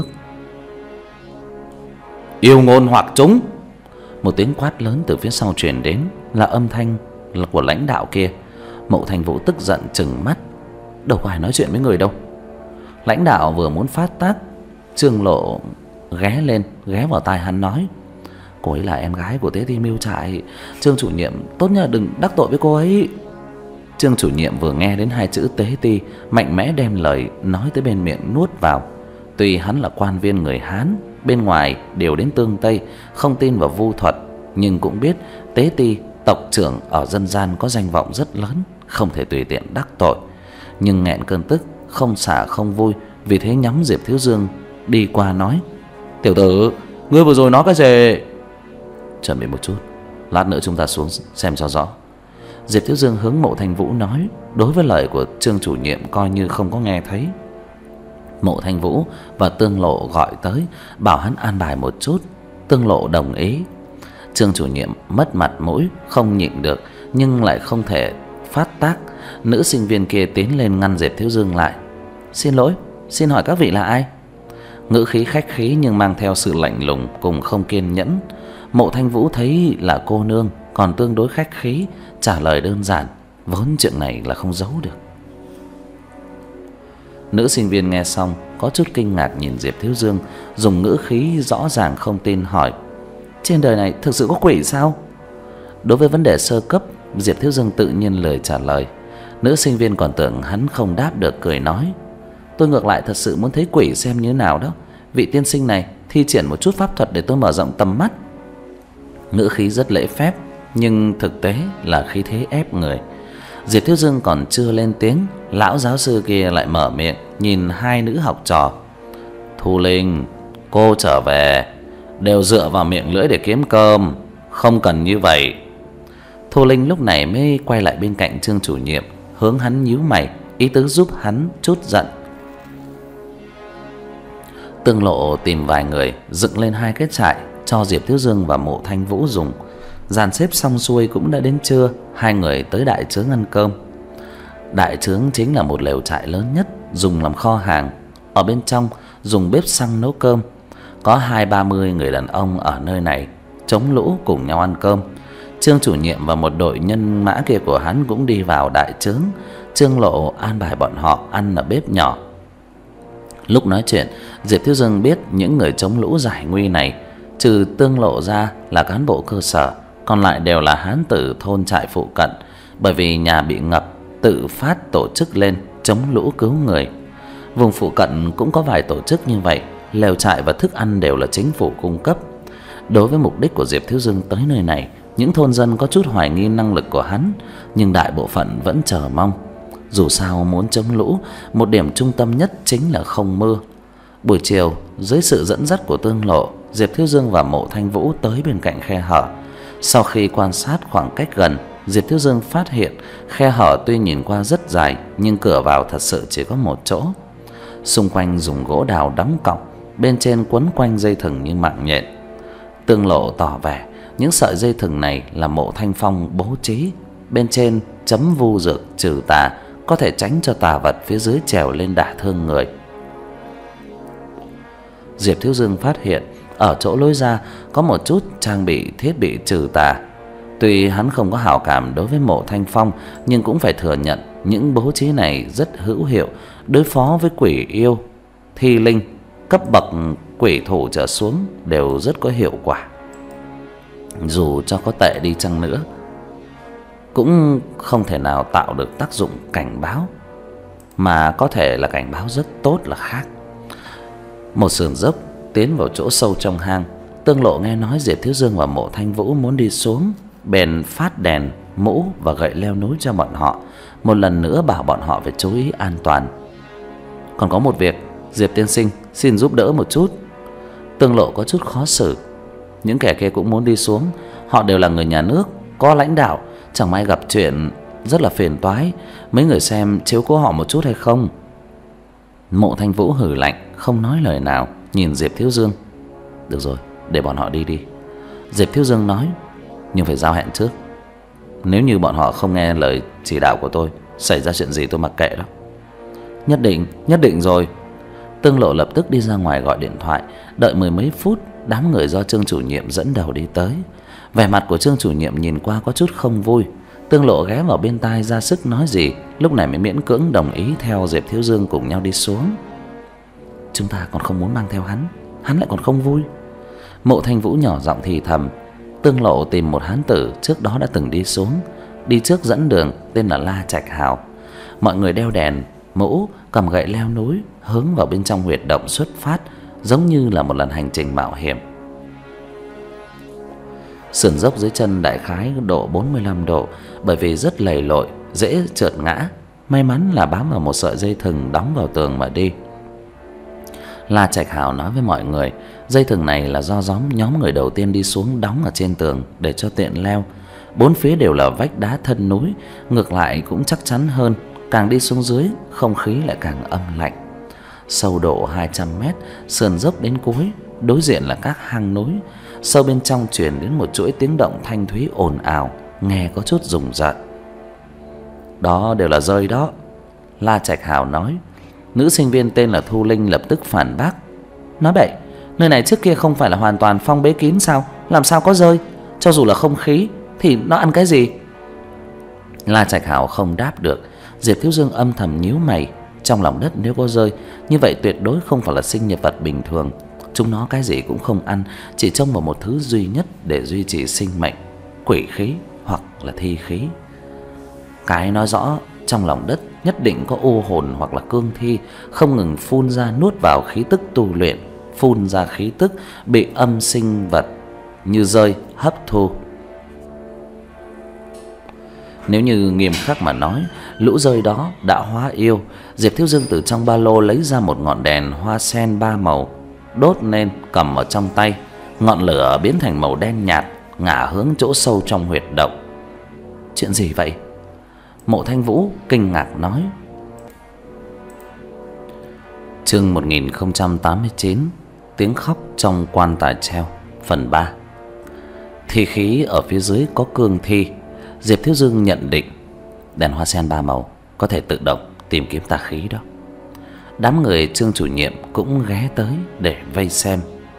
Yêu ngôn hoặc chúng! Một tiếng quát lớn từ phía sau truyền đến, là âm thanh là của lãnh đạo kia. Mộ Thanh Vũ tức giận trừng mắt. Đâu có ai nói chuyện với người đâu. Lãnh đạo vừa muốn phát tác, Trương Lộ ghé lên, ghé vào tai hắn nói. Cô ấy là em gái của Tế Ti Mưu Trại, Trương chủ nhiệm tốt nhất là đừng đắc tội với cô ấy. Trương chủ nhiệm vừa nghe đến hai chữ Tế Ti, mạnh mẽ đem lời nói tới bên miệng nuốt vào. Tuy hắn là quan viên người Hán, bên ngoài đều đến tương Tây, không tin vào vu thuật, nhưng cũng biết Tế Ti tộc trưởng ở dân gian có danh vọng rất lớn, không thể tùy tiện đắc tội. Nhưng nghẹn cơn tức, không xả không vui, vì thế nhắm Diệp Thiếu Dương đi qua nói. Tiểu tử, ngươi vừa rồi nói cái gì? Chuẩn bị một chút, lát nữa chúng ta xuống xem cho rõ. Diệp Thiếu Dương hướng Mộ Thanh Vũ nói, đối với lời của Trương chủ nhiệm coi như không có nghe thấy. Mộ Thanh Vũ và Tương Lộ gọi tới, bảo hắn an bài một chút. Tương Lộ đồng ý. Trương chủ nhiệm mất mặt mũi, không nhịn được, nhưng lại không thể phát tác. Nữ sinh viên kia tiến lên ngăn Diệp Thiếu Dương lại. Xin lỗi, xin hỏi các vị là ai? Ngữ khí khách khí nhưng mang theo sự lạnh lùng cùng không kiên nhẫn. Mộ Thanh Vũ thấy là cô nương, còn tương đối khách khí, trả lời đơn giản, vốn chuyện này là không giấu được. Nữ sinh viên nghe xong có chút kinh ngạc nhìn Diệp Thiếu Dương, dùng ngữ khí rõ ràng không tin hỏi. Trên đời này thực sự có quỷ sao? Đối với vấn đề sơ cấp, Diệp Thiếu Dương tự nhiên lời trả lời. Nữ sinh viên còn tưởng hắn không đáp được, cười nói. Tôi ngược lại thật sự muốn thấy quỷ xem như thế nào đó. Vị tiên sinh này thi triển một chút pháp thuật để tôi mở rộng tầm mắt. Ngữ khí rất lễ phép, nhưng thực tế là khí thế ép người. Diệp Thiếu Dương còn chưa lên tiếng, lão giáo sư kia lại mở miệng, nhìn hai nữ học trò. Thu Linh, cô trở về đều dựa vào miệng lưỡi để kiếm cơm, không cần như vậy. Thu Linh lúc này mới quay lại bên cạnh Trương chủ nhiệm, hướng hắn nhíu mày, ý tứ giúp hắn trút giận. Tương Lộ tìm vài người dựng lên hai cái trại cho Diệp Thiếu Dương và Mộ Thanh Vũ dùng. Dàn xếp xong xuôi cũng đã đến trưa, hai người tới đại trướng ăn cơm. Đại trướng chính là một lều trại lớn nhất, dùng làm kho hàng. Ở bên trong dùng bếp xăng nấu cơm. Có hai ba mươi người đàn ông ở nơi này chống lũ cùng nhau ăn cơm. Trương chủ nhiệm và một đội nhân mã kia của hắn cũng đi vào đại trướng. Trương Lộ an bài bọn họ ăn ở bếp nhỏ. Lúc nói chuyện, Diệp Thiếu Dương biết những người chống lũ giải nguy này, trừ Tương Lộ ra là cán bộ cơ sở, còn lại đều là hán tử thôn trại phụ cận, bởi vì nhà bị ngập tự phát tổ chức lên chống lũ cứu người. Vùng phụ cận cũng có vài tổ chức như vậy, lều trại và thức ăn đều là chính phủ cung cấp. Đối với mục đích của Diệp Thiếu Dương tới nơi này, những thôn dân có chút hoài nghi năng lực của hắn, nhưng đại bộ phận vẫn chờ mong. Dù sao muốn chống lũ, một điểm trung tâm nhất chính là không mưa. Buổi chiều, dưới sự dẫn dắt của Tương Lộ, Diệp Thiếu Dương và Mộ Thanh Vũ tới bên cạnh khe hở. Sau khi quan sát khoảng cách gần, Diệp Thiếu Dương phát hiện khe hở tuy nhìn qua rất dài, nhưng cửa vào thật sự chỉ có một chỗ. Xung quanh dùng gỗ đào đóng cọc, bên trên quấn quanh dây thừng như mạng nhện. Tương Lộ tỏ vẻ những sợi dây thừng này là Mộ Thanh Phong bố trí, bên trên chấm vu dược trừ tà, có thể tránh cho tà vật phía dưới trèo lên đả thương người. Diệp Thiếu Dương phát hiện ở chỗ lối ra có một chút trang bị thiết bị trừ tà. Tuy hắn không có hảo cảm đối với Mộ Thanh Phong, nhưng cũng phải thừa nhận những bố trí này rất hữu hiệu đối phó với quỷ yêu, thi linh, cấp bậc quỷ thủ trở xuống đều rất có hiệu quả. Dù cho có tệ đi chăng nữa, cũng không thể nào tạo được tác dụng cảnh báo, mà có thể là cảnh báo rất tốt là khác. Một sườn dốc tiến vào chỗ sâu trong hang, Tương Lộ nghe nói Diệp Thiếu Dương và Mộ Thanh Vũ muốn đi xuống, bèn phát đèn, mũ và gậy leo núi cho bọn họ, một lần nữa bảo bọn họ phải chú ý an toàn. Còn có một việc, Diệp tiên sinh xin giúp đỡ một chút. Tương Lộ có chút khó xử. Những kẻ kia cũng muốn đi xuống, họ đều là người nhà nước, có lãnh đạo, chẳng may gặp chuyện rất là phiền toái, mấy người xem chiếu cố họ một chút hay không? Mộ Thanh Vũ hừ lạnh, không nói lời nào, nhìn Diệp Thiếu Dương. Được rồi, để bọn họ đi đi. Diệp Thiếu Dương nói, nhưng phải giao hẹn trước. Nếu như bọn họ không nghe lời chỉ đạo của tôi, xảy ra chuyện gì tôi mặc kệ đó. Nhất định, nhất định rồi. Tương Lộ lập tức đi ra ngoài gọi điện thoại. Đợi mười mấy phút, đám người do Trương chủ nhiệm dẫn đầu đi tới. Vẻ mặt của Trương chủ nhiệm nhìn qua có chút không vui. Tương Lộ ghé vào bên tai ra sức nói gì, lúc này mới miễn cưỡng đồng ý theo Diệp Thiếu Dương cùng nhau đi xuống. Chúng ta còn không muốn mang theo hắn, hắn lại còn không vui. Mộ Thanh Vũ nhỏ giọng thì thầm. Tương Lộ tìm một hán tử trước đó đã từng đi xuống, đi trước dẫn đường, tên là La Trạch Hào. Mọi người đeo đèn, mũ, cầm gậy leo núi, hướng vào bên trong huyệt động xuất phát, giống như là một lần hành trình mạo hiểm. Sườn dốc dưới chân đại khái độ bốn mươi lăm độ, bởi vì rất lầy lội, dễ trượt ngã. May mắn là bám vào một sợi dây thừng đóng vào tường mà đi. La Trạch Hào nói với mọi người, dây thừng này là do nhóm nhóm người đầu tiên đi xuống đóng ở trên tường để cho tiện leo. Bốn phía đều là vách đá thân núi, ngược lại cũng chắc chắn hơn. Càng đi xuống dưới, không khí lại càng âm lạnh. Sâu độ hai trăm mét, sườn dốc đến cuối, đối diện là các hang núi. Sâu bên trong truyền đến một chuỗi tiếng động thanh thúy ồn ào, nghe có chút rùng rợn. Đó đều là rơi đó, La Trạch Hào nói. Nữ sinh viên tên là Thu Linh lập tức phản bác. Nói bậy, nơi này trước kia không phải là hoàn toàn phong bế kín sao? Làm sao có rơi? Cho dù là không khí thì nó ăn cái gì? La Trạch Hào không đáp được. Diệp Thiếu Dương âm thầm nhíu mày. Trong lòng đất nếu có rơi, như vậy tuyệt đối không phải là sinh vật vật bình thường. Chúng nó cái gì cũng không ăn, chỉ trông vào một thứ duy nhất để duy trì sinh mệnh, quỷ khí hoặc là thi khí. Cái nói rõ trong lòng đất nhất định có ô hồn hoặc là cương thi, không ngừng phun ra nuốt vào khí tức tu luyện, phun ra khí tức bị âm sinh vật như rơi hấp thu. Nếu như nghiêm khắc mà nói, lũ rơi đó đã hóa yêu. Diệp Thiếu Dương từ trong ba lô lấy ra một ngọn đèn hoa sen ba màu, đốt lên cầm ở trong tay. Ngọn lửa biến thành màu đen nhạt, ngả hướng chỗ sâu trong huyệt động. Chuyện gì vậy? Mộ Thanh Vũ kinh ngạc nói. Chương một nghìn không trăm tám mươi chín, tiếng khóc trong quan tài treo, phần ba. Thi khí ở phía dưới có cương thi. Diệp Thiếu Dương nhận định đèn hoa sen ba màu có thể tự động tìm kiếm tà khí đó. Đám người Trương chủ nhiệm cũng ghé tới để vây xem.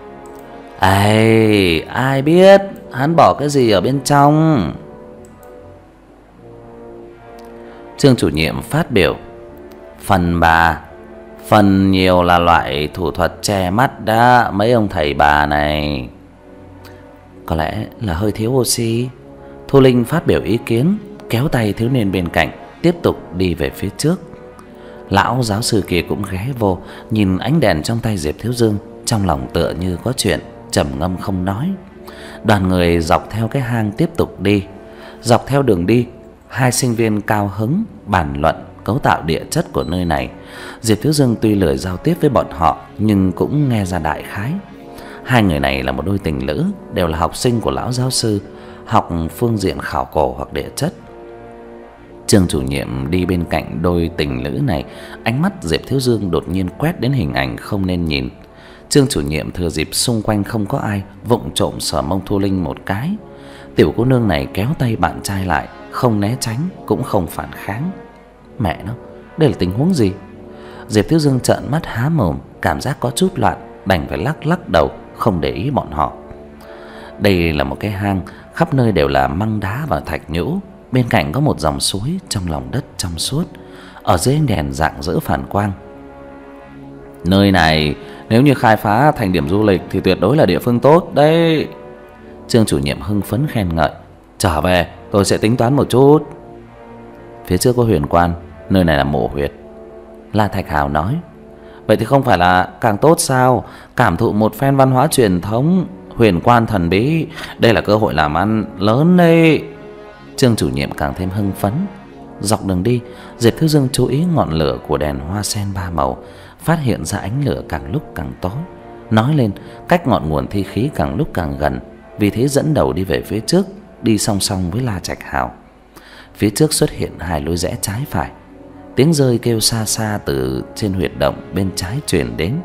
Ai, ai biết hắn bỏ cái gì ở bên trong? Trương chủ nhiệm phát biểu. Phần bà, phần nhiều là loại thủ thuật che mắt đó, mấy ông thầy bà này. Có lẽ là hơi thiếu oxy. Thu Linh phát biểu ý kiến, kéo tay thiếu niên bên cạnh tiếp tục đi về phía trước. Lão giáo sư kia cũng ghé vô, nhìn ánh đèn trong tay Diệp Thiếu Dương, trong lòng tựa như có chuyện, trầm ngâm không nói. Đoàn người dọc theo cái hang tiếp tục đi. Dọc theo đường đi, hai sinh viên cao hứng bàn luận cấu tạo địa chất của nơi này. Diệp Thiếu Dương tuy lười giao tiếp với bọn họ nhưng cũng nghe ra đại khái. Hai người này là một đôi tình lữ, đều là học sinh của lão giáo sư, học phương diện khảo cổ hoặc địa chất. Trương chủ nhiệm đi bên cạnh đôi tình lữ này, ánh mắt Diệp Thiếu Dương đột nhiên quét đến hình ảnh không nên nhìn. Trương chủ nhiệm thừa dịp xung quanh không có ai, vụng trộm sờ mông Thu Linh một cái. Tiểu cô nương này kéo tay bạn trai lại, không né tránh cũng không phản kháng. Mẹ nó, đây là tình huống gì? Diệp Thiếu Dương trợn mắt há mồm, cảm giác có chút loạn, đành phải lắc lắc đầu, không để ý bọn họ. Đây là một cái hang, khắp nơi đều là măng đá và thạch nhũ. Bên cạnh có một dòng suối trong lòng đất trong suốt, ở dưới ánh đèn rạng rỡ phản quang. Nơi này nếu như khai phá thành điểm du lịch thì tuyệt đối là địa phương tốt đấy. Trương chủ nhiệm hưng phấn khen ngợi. Trở về tôi sẽ tính toán một chút. Phía trước có huyền quan, nơi này là mộ huyệt. La Thạch Hào nói. Vậy thì không phải là càng tốt sao? Cảm thụ một phen văn hóa truyền thống, huyền quan thần bí, đây là cơ hội làm ăn lớn đấy. Trương chủ nhiệm càng thêm hưng phấn. Dọc đường đi, Diệp Thiếu Dương chú ý ngọn lửa của đèn hoa sen ba màu, phát hiện ra ánh lửa càng lúc càng tối, nói lên cách ngọn nguồn thi khí càng lúc càng gần, vì thế dẫn đầu đi về phía trước, đi song song với La Trạch Hào. Phía trước xuất hiện hai lối rẽ trái phải. Tiếng rơi kêu xa xa từ trên huyệt động bên trái truyền đến.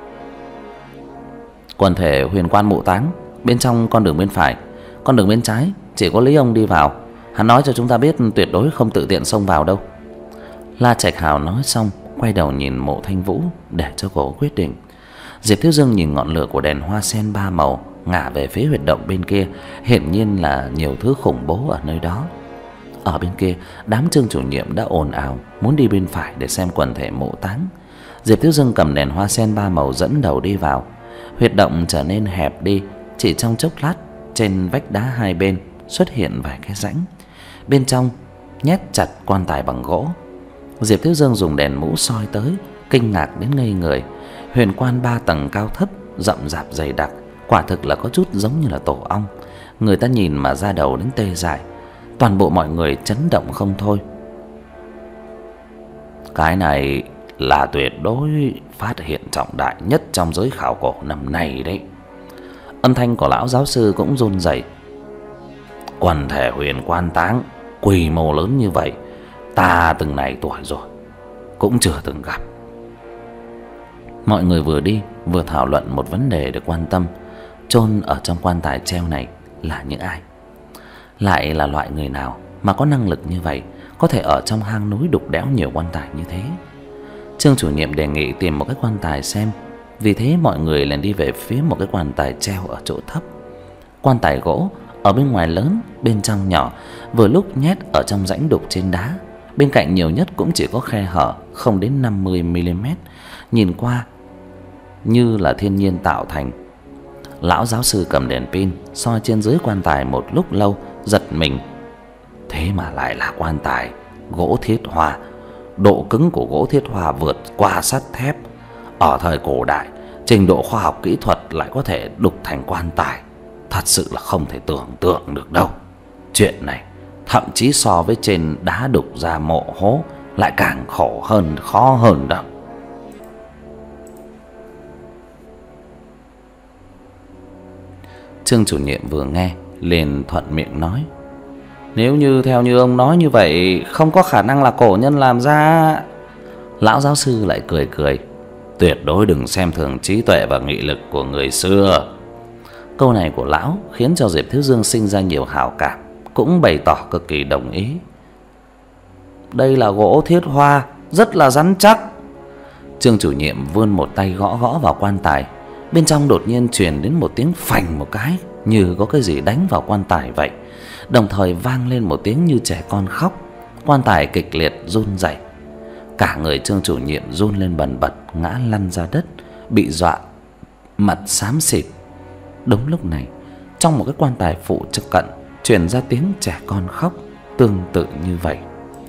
Quần thể huyền quan mộ táng, bên trong con đường bên phải, con đường bên trái chỉ có Lý ông đi vào. Hắn nói cho chúng ta biết tuyệt đối không tự tiện xông vào đâu. La Trạch Hào nói xong, quay đầu nhìn Mộ Thanh Vũ để cho cô quyết định. Diệp Thiếu Dương nhìn ngọn lửa của đèn hoa sen ba màu ngả về phía huyệt động bên kia, hiển nhiên là nhiều thứ khủng bố ở nơi đó. Ở bên kia, đám Trương chủ nhiệm đã ồn ào muốn đi bên phải để xem quần thể mộ táng. Diệp Thiếu Dương cầm đèn hoa sen ba màu dẫn đầu đi vào. Huyệt động trở nên hẹp đi, chỉ trong chốc lát trên vách đá hai bên xuất hiện vài cái rãnh. Bên trong nhét chặt quan tài bằng gỗ. Diệp Thiếu Dương dùng đèn mũ soi tới, kinh ngạc đến ngây người. Huyền quan ba tầng cao thấp, rậm rạp dày đặc, quả thực là có chút giống như là tổ ong. Người ta nhìn mà da đầu đến tê dại. Toàn bộ mọi người chấn động không thôi. Cái này là tuyệt đối phát hiện trọng đại nhất trong giới khảo cổ năm nay đấy. Âm thanh của lão giáo sư cũng run rẩy. Quần thể huyền quan táng quy mô lớn như vậy, ta từng này tuổi rồi cũng chưa từng gặp. Mọi người vừa đi vừa thảo luận một vấn đề được quan tâm. Chôn ở trong quan tài treo này là những ai? Lại là loại người nào mà có năng lực như vậy, có thể ở trong hang núi đục đẽo nhiều quan tài như thế? Trương chủ nhiệm đề nghị tìm một cái quan tài xem. Vì thế mọi người liền đi về phía một cái quan tài treo ở chỗ thấp. Quan tài gỗ ở bên ngoài lớn, bên trong nhỏ, vừa lúc nhét ở trong rãnh đục trên đá. Bên cạnh nhiều nhất cũng chỉ có khe hở không đến năm mươi mi li mét, nhìn qua như là thiên nhiên tạo thành. Lão giáo sư cầm đèn pin soi trên dưới quan tài một lúc lâu, giật mình. Thế mà lại là quan tài gỗ thiết hoa. Độ cứng của gỗ thiết hoa vượt qua sắt thép. Ở thời cổ đại, trình độ khoa học kỹ thuật lại có thể đục thành quan tài, thật sự là không thể tưởng tượng được đâu. Chuyện này thậm chí so với trên đá đục ra mộ hố lại càng khổ hơn, khó hơn đó. Trương chủ nhiệm vừa nghe liền thuận miệng nói. Nếu như theo như ông nói như vậy, không có khả năng là cổ nhân làm ra. Lão giáo sư lại cười cười. Tuyệt đối đừng xem thường trí tuệ và nghị lực của người xưa. Câu này của lão khiến cho Diệp Thiếu Dương sinh ra nhiều hảo cảm, cũng bày tỏ cực kỳ đồng ý. Đây là gỗ thiết hoa, rất là rắn chắc. Trương chủ nhiệm vươn một tay gõ gõ vào quan tài. Bên trong đột nhiên truyền đến một tiếng phành một cái, như có cái gì đánh vào quan tài vậy. Đồng thời vang lên một tiếng như trẻ con khóc. Quan tài kịch liệt run rẩy. Cả người Trương chủ nhiệm run lên bần bật, ngã lăn ra đất, bị dọa mặt xám xịt. Đúng lúc này, trong một cái quan tài phụ trực cận truyền ra tiếng trẻ con khóc tương tự như vậy.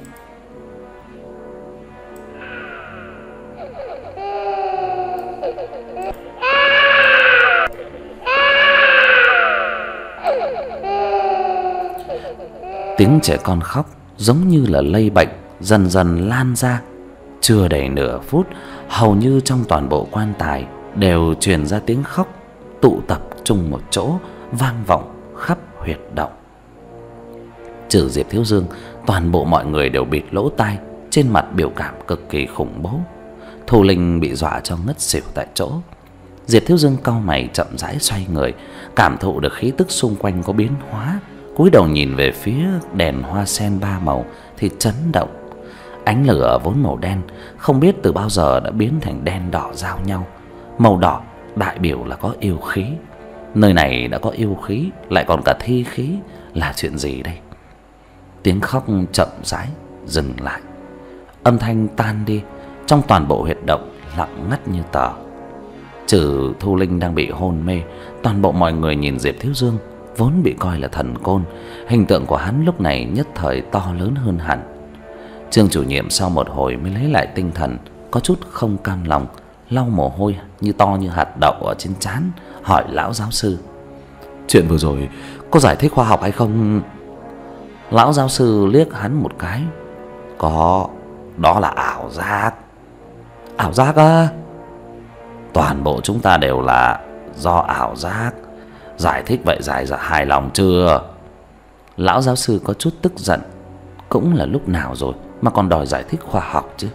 Tiếng trẻ con khóc giống như là lây bệnh, dần dần lan ra. Chưa đầy nửa phút, hầu như trong toàn bộ quan tài đều truyền ra tiếng khóc, tụ tập chung một chỗ, vang vọng khắp huyệt động. Trừ Diệp Thiếu Dương, toàn bộ mọi người đều bịt lỗ tai, trên mặt biểu cảm cực kỳ khủng bố. Thu Linh bị dọa cho ngất xỉu tại chỗ. Diệp Thiếu Dương cau mày chậm rãi xoay người, cảm thụ được khí tức xung quanh có biến hóa, cúi đầu nhìn về phía đèn hoa sen ba màu thì chấn động. Ánh lửa vốn màu đen không biết từ bao giờ đã biến thành đen đỏ giao nhau. Màu đỏ đại biểu là có yêu khí. Nơi này đã có yêu khí, lại còn cả thi khí, là chuyện gì đây? Tiếng khóc chậm rãi dừng lại, âm thanh tan đi. Trong toàn bộ huyệt động lặng ngắt như tờ. Trừ Thu Linh đang bị hôn mê, toàn bộ mọi người nhìn Diệp Thiếu Dương, vốn bị coi là thần côn. Hình tượng của hắn lúc này nhất thời to lớn hơn hẳn. Trương chủ nhiệm sau một hồi mới lấy lại tinh thần, có chút không cam lòng, lau mồ hôi như to như hạt đậu ở trên trán, hỏi lão giáo sư: Chuyện vừa rồi có giải thích khoa học hay không? Lão giáo sư liếc hắn một cái: Có, đó là ảo giác. Ảo giác á? Toàn bộ chúng ta đều là do ảo giác. Giải thích vậy giải dạ hài lòng chưa? Lão giáo sư có chút tức giận. Cũng là lúc nào rồi mà còn đòi giải thích khoa học chứ?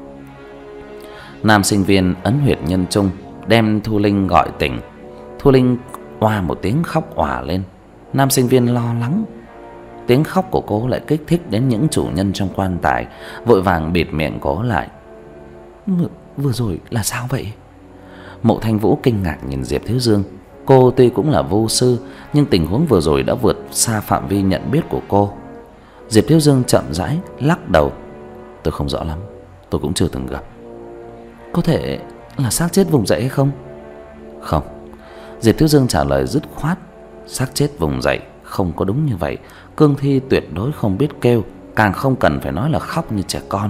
Nam sinh viên ấn huyệt nhân trung, đem Thu Linh gọi tỉnh. Thu Linh oa một tiếng khóc òa lên. Nam sinh viên lo lắng. Tiếng khóc của cô lại kích thích đến những chủ nhân trong quan tài, vội vàng bịt miệng cô lại. Vừa, vừa rồi là sao vậy? Mộ Thanh Vũ kinh ngạc nhìn Diệp Thiếu Dương. Cô tuy cũng là vô sư, nhưng tình huống vừa rồi đã vượt xa phạm vi nhận biết của cô. Diệp Thiếu Dương chậm rãi lắc đầu: Tôi không rõ lắm, tôi cũng chưa từng gặp. Có thể là xác chết vùng dậy hay không? Không. Diệp Thiếu Dương trả lời dứt khoát: Xác chết vùng dậy không có đúng như vậy. Cương thi tuyệt đối không biết kêu, càng không cần phải nói là khóc như trẻ con.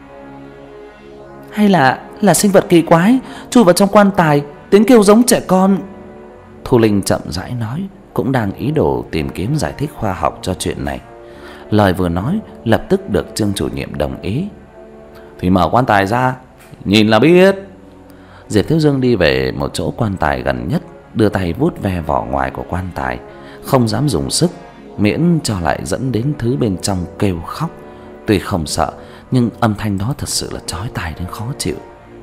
Hay là là sinh vật kỳ quái chui vào trong quan tài, tiếng kêu giống trẻ con. Thu Linh chậm rãi nói, cũng đang ý đồ tìm kiếm giải thích khoa học cho chuyện này. Lời vừa nói lập tức được Trương chủ nhiệm đồng ý. Thì mở quan tài ra, nhìn là biết. Diệp Thiếu Dương đi về một chỗ quan tài gần nhất, đưa tay vuốt ve vỏ ngoài của quan tài, không dám dùng sức, miễn cho lại dẫn đến thứ bên trong kêu khóc. Tuy không sợ, nhưng âm thanh đó thật sự là chói tai đến khó chịu.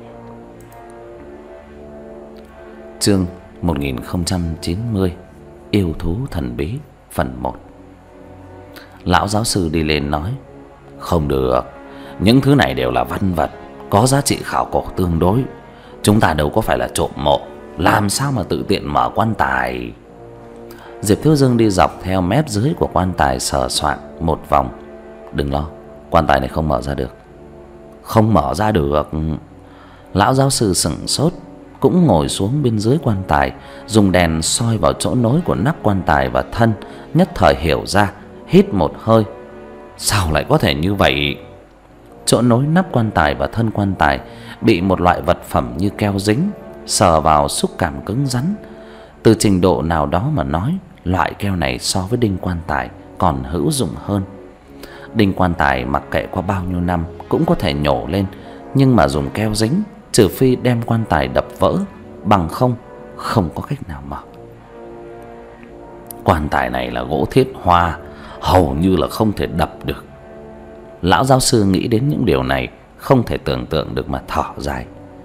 Chương một nghìn không trăm chín mươi, Yêu thú thần bí, phần một. Lão giáo sư đi lên nói: Không được, những thứ này đều là văn vật, có giá trị khảo cổ tương đối. Chúng ta đâu có phải là trộm mộ, làm sao mà tự tiện mở quan tài. Diệp Thiếu Dương đi dọc theo mép dưới của quan tài sờ soạn một vòng. Đừng lo, quan tài này không mở ra được. Không mở ra được? Lão giáo sư sững sốt, cũng ngồi xuống bên dưới quan tài, dùng đèn soi vào chỗ nối của nắp quan tài và thân, nhất thời hiểu ra, hít một hơi. Sao lại có thể như vậy? Chỗ nối nắp quan tài và thân quan tài bị một loại vật phẩm như keo dính, sờ vào xúc cảm cứng rắn. Từ trình độ nào đó mà nói, loại keo này so với đinh quan tài còn hữu dụng hơn. Đinh quan tài mặc kệ qua bao nhiêu năm cũng có thể nhổ lên, nhưng mà dùng keo dính, trừ phi đem quan tài đập vỡ, bằng không không có cách nào mở. Quan tài này là gỗ thiết hoa, hầu như là không thể đập được. Lão giáo sư nghĩ đến những điều này, không thể tưởng tượng được mà thở dài.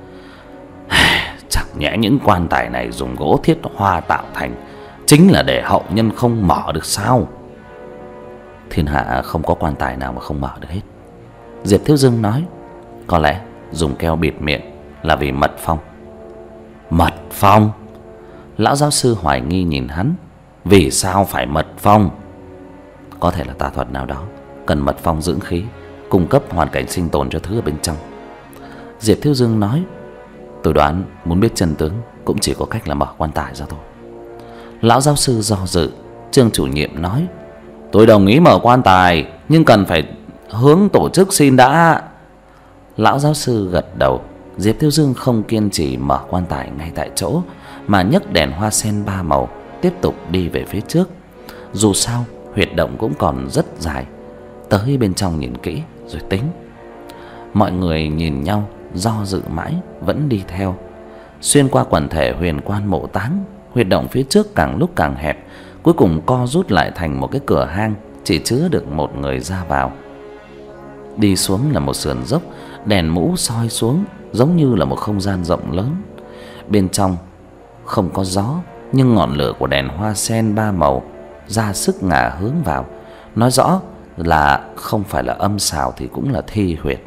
Chẳng nhẽ những quan tài này dùng gỗ thiết hoa tạo thành, chính là để hậu nhân không mở được sao? Thiên hạ không có quan tài nào mà không mở được hết, Diệp Thiếu Dương nói. Có lẽ dùng keo bịt miệng là vì mật phong. Mật phong? Lão giáo sư hoài nghi nhìn hắn. Vì sao phải mật phong? Có thể là tà thuật nào đó cần mật phong dưỡng khí, cung cấp hoàn cảnh sinh tồn cho thứ ở bên trong. Diệp Thiếu Dương nói. Tôi đoán muốn biết chân tướng cũng chỉ có cách là mở quan tài ra thôi. Lão giáo sư do dự. Trương chủ nhiệm nói. Tôi đồng ý mở quan tài, nhưng cần phải hướng tổ chức xin đã. Lão giáo sư gật đầu. Diệp Thiếu Dương không kiên trì mở quan tài ngay tại chỗ, mà nhấc đèn hoa sen ba màu tiếp tục đi về phía trước. Dù sao huyệt động cũng còn rất dài, tới bên trong nhìn kỹ rồi tính. Mọi người nhìn nhau do dự mãi vẫn đi theo. Xuyên qua quần thể huyền quan mộ táng, huyệt động phía trước càng lúc càng hẹp, cuối cùng co rút lại thành một cái cửa hang chỉ chứa được một người ra vào. Đi xuống là một sườn dốc, đèn mũ soi xuống giống như là một không gian rộng lớn. Bên trong không có gió, nhưng ngọn lửa của đèn hoa sen ba màu ra sức ngả hướng vào, nói rõ là không phải là âm xào thì cũng là thi huyệt.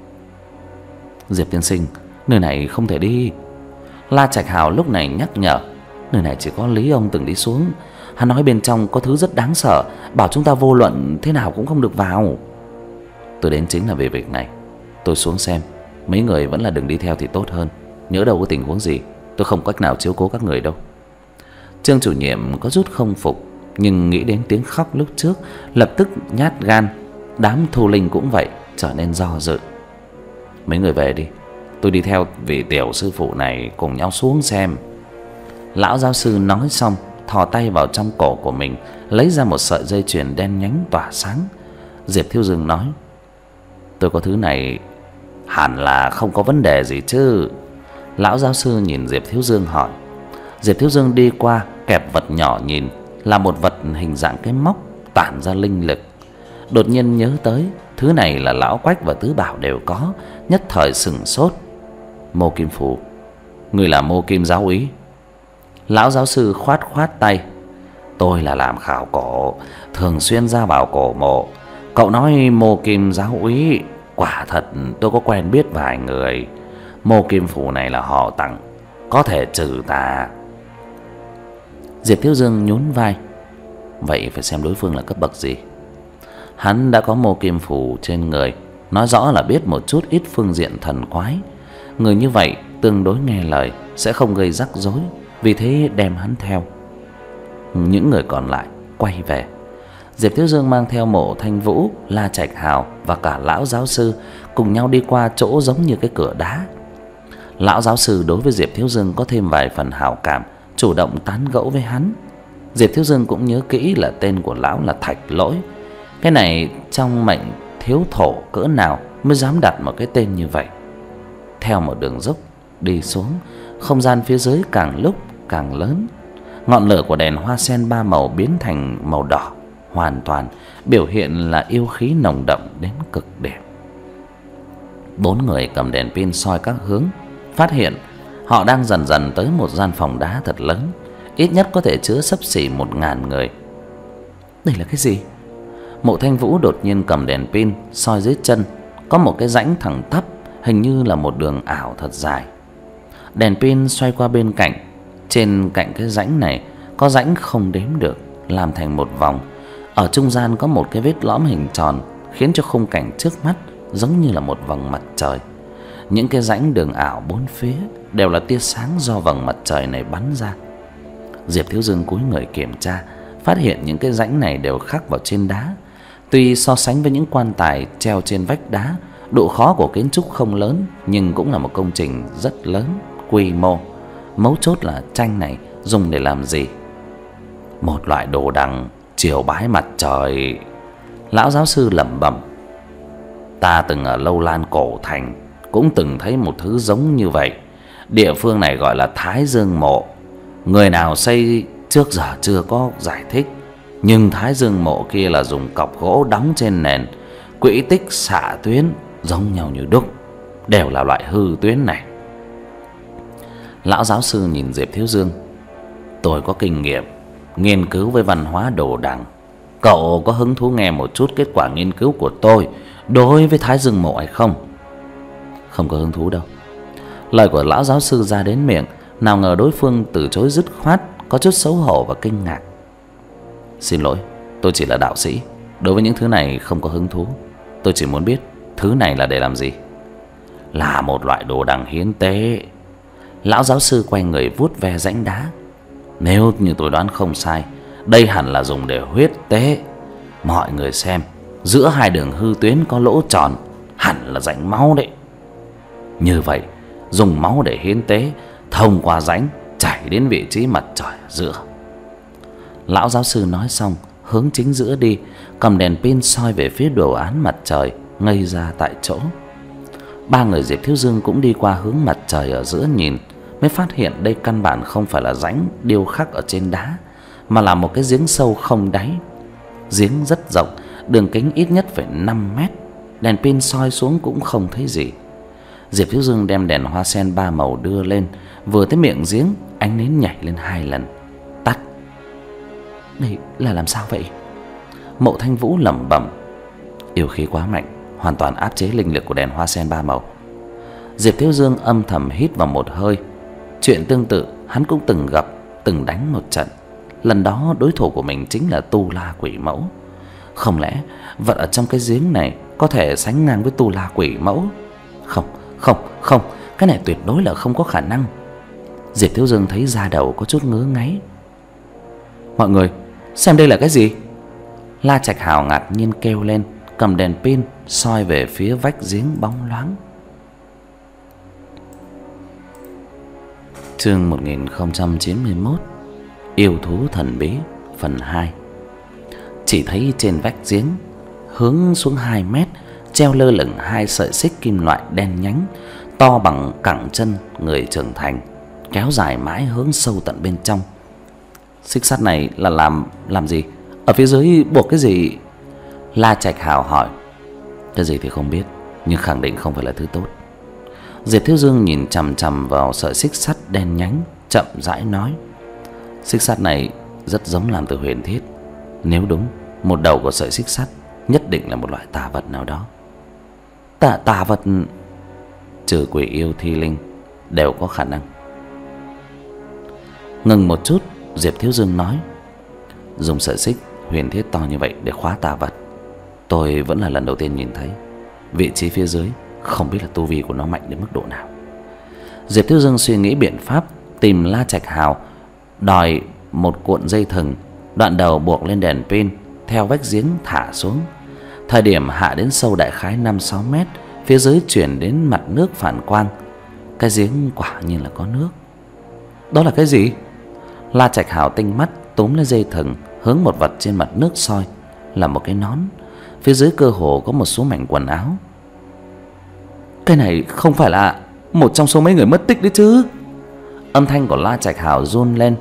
Diệp tiên sinh, nơi này không thể đi. La Trạch Hào lúc này nhắc nhở. Nơi này chỉ có Lý ông từng đi xuống. Hắn nói bên trong có thứ rất đáng sợ, bảo chúng ta vô luận thế nào cũng không được vào. Tôi đến chính là về việc này. Tôi xuống xem, mấy người vẫn là đừng đi theo thì tốt hơn. Nhớ đâu có tình huống gì, tôi không cách nào chiếu cố các người đâu. Trương chủ nhiệm có chút không phục, nhưng nghĩ đến tiếng khóc lúc trước, lập tức nhát gan. Đám Thu Linh cũng vậy, trở nên do dự. Mấy người về đi, tôi đi theo vị tiểu sư phụ này cùng nhau xuống xem. Lão giáo sư nói xong, thò tay vào trong cổ của mình, lấy ra một sợi dây chuyền đen nhánh tỏa sáng. Diệp Thiếu Dương nói. Tôi có thứ này hẳn là không có vấn đề gì chứ? Lão giáo sư nhìn Diệp Thiếu Dương hỏi. Diệp Thiếu Dương đi qua, kẹp vật nhỏ nhìn, là một vật hình dạng cái móc tản ra linh lực. Đột nhiên nhớ tới thứ này là lão Quách và Tứ Bảo đều có, nhất thời sửng sốt. Mô Kim Phù, người là Mô Kim giáo úy? Lão giáo sư khoát khoát tay. Tôi là làm khảo cổ, thường xuyên ra vào cổ mộ. Cậu nói Mô Kim giáo úy, quả thật tôi có quen biết vài người. Mô Kim Phù này là họ tặng, có thể trừ tà. Diệp Thiếu Dương nhún vai. Vậy phải xem đối phương là cấp bậc gì. Hắn đã có Mô Kim Phù trên người, nói rõ là biết một chút ít phương diện thần quái. Người như vậy tương đối nghe lời, sẽ không gây rắc rối, vì thế đem hắn theo. Những người còn lại quay về. Diệp Thiếu Dương mang theo Mộ Thanh Vũ, La Trạch Hào và cả lão giáo sư cùng nhau đi qua chỗ giống như cái cửa đá. Lão giáo sư đối với Diệp Thiếu Dương có thêm vài phần hảo cảm, chủ động tán gẫu với hắn. Diệp Thiếu Dương cũng nhớ kỹ là tên của lão là Thạch Lỗi. Cái này trong mệnh thiếu thổ cỡ nào mới dám đặt một cái tên như vậy. Theo một đường dốc đi xuống, không gian phía dưới càng lúc càng lớn. Ngọn lửa của đèn hoa sen ba màu biến thành màu đỏ hoàn toàn, biểu hiện là yêu khí nồng đậm đến cực điểm. Bốn người cầm đèn pin soi các hướng, phát hiện họ đang dần dần tới một gian phòng đá thật lớn, ít nhất có thể chứa xấp xỉ một ngàn người. Đây là cái gì? Mộ Thanh Vũ đột nhiên cầm đèn pin soi dưới chân, có một cái rãnh thẳng tắp, hình như là một đường ảo thật dài. Đèn pin xoay qua bên cạnh, trên cạnh cái rãnh này có rãnh không đếm được, làm thành một vòng. Ở trung gian có một cái vết lõm hình tròn, khiến cho khung cảnh trước mắt giống như là một vầng mặt trời. Những cái rãnh đường ảo bốn phía đều là tia sáng do vầng mặt trời này bắn ra. Diệp Thiếu Dương cúi người kiểm tra, phát hiện những cái rãnh này đều khắc vào trên đá. Tuy so sánh với những quan tài treo trên vách đá, độ khó của kiến trúc không lớn, nhưng cũng là một công trình rất lớn, quy mô. Mấu chốt là tranh này dùng để làm gì? Một loại đồ đằng chiều bái mặt trời. Lão giáo sư lẩm bẩm. Ta từng ở Lâu Lan cổ thành cũng từng thấy một thứ giống như vậy. Địa phương này gọi là Thái Dương Mộ. Người nào xây trước giờ chưa có giải thích. Nhưng Thái Dương mộ kia là dùng cọc gỗ đóng trên nền, quỹ tích xạ tuyến giống nhau như đúc, đều là loại hư tuyến này. Lão giáo sư nhìn Diệp Thiếu Dương. Tôi có kinh nghiệm nghiên cứu với văn hóa đồ đằng. Cậu có hứng thú nghe một chút kết quả nghiên cứu của tôi đối với Thái Dương mộ hay không? Không có hứng thú đâu. Lời của lão giáo sư ra đến miệng, nào ngờ đối phương từ chối dứt khoát, có chút xấu hổ và kinh ngạc. Xin lỗi, tôi chỉ là đạo sĩ, đối với những thứ này không có hứng thú. Tôi chỉ muốn biết thứ này là để làm gì. Là một loại đồ đằng hiến tế. Lão giáo sư quay người vuốt ve rãnh đá. Nếu như tôi đoán không sai, đây hẳn là dùng để huyết tế. Mọi người xem, giữa hai đường hư tuyến có lỗ tròn, hẳn là rãnh máu đấy. Như vậy, dùng máu để hiến tế, thông qua rãnh chảy đến vị trí mặt trời ở giữa. Lão giáo sư nói xong, hướng chính giữa đi, cầm đèn pin soi về phía đồ án mặt trời, ngây ra tại chỗ. Ba người Diệp Thiếu Dương cũng đi qua hướng mặt trời ở giữa nhìn, mới phát hiện đây căn bản không phải là rãnh điêu khắc ở trên đá, mà là một cái giếng sâu không đáy. Giếng rất rộng, đường kính ít nhất phải năm mét. Đèn pin soi xuống cũng không thấy gì. Diệp Thiếu Dương đem đèn hoa sen ba màu đưa lên, vừa tới miệng giếng, ánh nến nhảy lên hai lần, tắt. Đây là làm sao vậy? Mộ Thanh Vũ lẩm bẩm. Yêu khí quá mạnh, hoàn toàn áp chế linh lực của đèn hoa sen ba màu. Diệp Thiếu Dương âm thầm hít vào một hơi. Chuyện tương tự hắn cũng từng gặp, từng đánh một trận. Lần đó đối thủ của mình chính là Tu La Quỷ Mẫu. Không lẽ vật ở trong cái giếng này có thể sánh ngang với Tu La Quỷ Mẫu? Không, không, không, cái này tuyệt đối là không có khả năng. Diệp Thiếu Dương thấy da đầu có chút ngứa ngáy. Mọi người, xem đây là cái gì? La Trạch Hào ngạc nhiên kêu lên, cầm đèn pin soi về phía vách giếng bóng loáng. Chương một nghìn không trăm chín mươi mốt. Yêu thú thần bí phần hai. Chỉ thấy trên vách giếng, hướng xuống hai mét, treo lơ lửng hai sợi xích kim loại đen nhánh, to bằng cẳng chân người trưởng thành, kéo dài mãi hướng sâu tận bên trong. Xích sắt này là làm làm gì? Ở phía dưới buộc cái gì? La Trạch Hào hỏi. Cái gì thì không biết, nhưng khẳng định không phải là thứ tốt. Diệp Thiếu Dương nhìn chằm chằm vào sợi xích sắt đen nhánh, chậm rãi nói. Xích sắt này rất giống làm từ huyền thiết. Nếu đúng, một đầu của sợi xích sắt nhất định là một loại tà vật nào đó. Tà tà vật? Trừ quỷ yêu thi linh đều có khả năng. Ngừng một chút, Diệp Thiếu Dương nói. Dùng sợi xích huyền thiết to như vậy để khóa tà vật, tôi vẫn là lần đầu tiên nhìn thấy. Vị trí phía dưới không biết là tu vi của nó mạnh đến mức độ nào. Diệp Thiếu Dương suy nghĩ biện pháp, tìm La Trạch Hào, đòi một cuộn dây thừng, đoạn đầu buộc lên đèn pin, theo vách giếng thả xuống. Thời điểm hạ đến sâu đại khái năm sáu mét, phía dưới chuyển đến mặt nước phản quang. Cái giếng quả nhiên là có nước. Đó là cái gì? La Trạch Hào tinh mắt túm lấy dây thừng, hướng một vật trên mặt nước soi. Là một cái nón. Phía dưới cơ hồ có một số mảnh quần áo. Cái này không phải là một trong số mấy người mất tích đấy chứ? Âm thanh của La Trạch Hào run lên.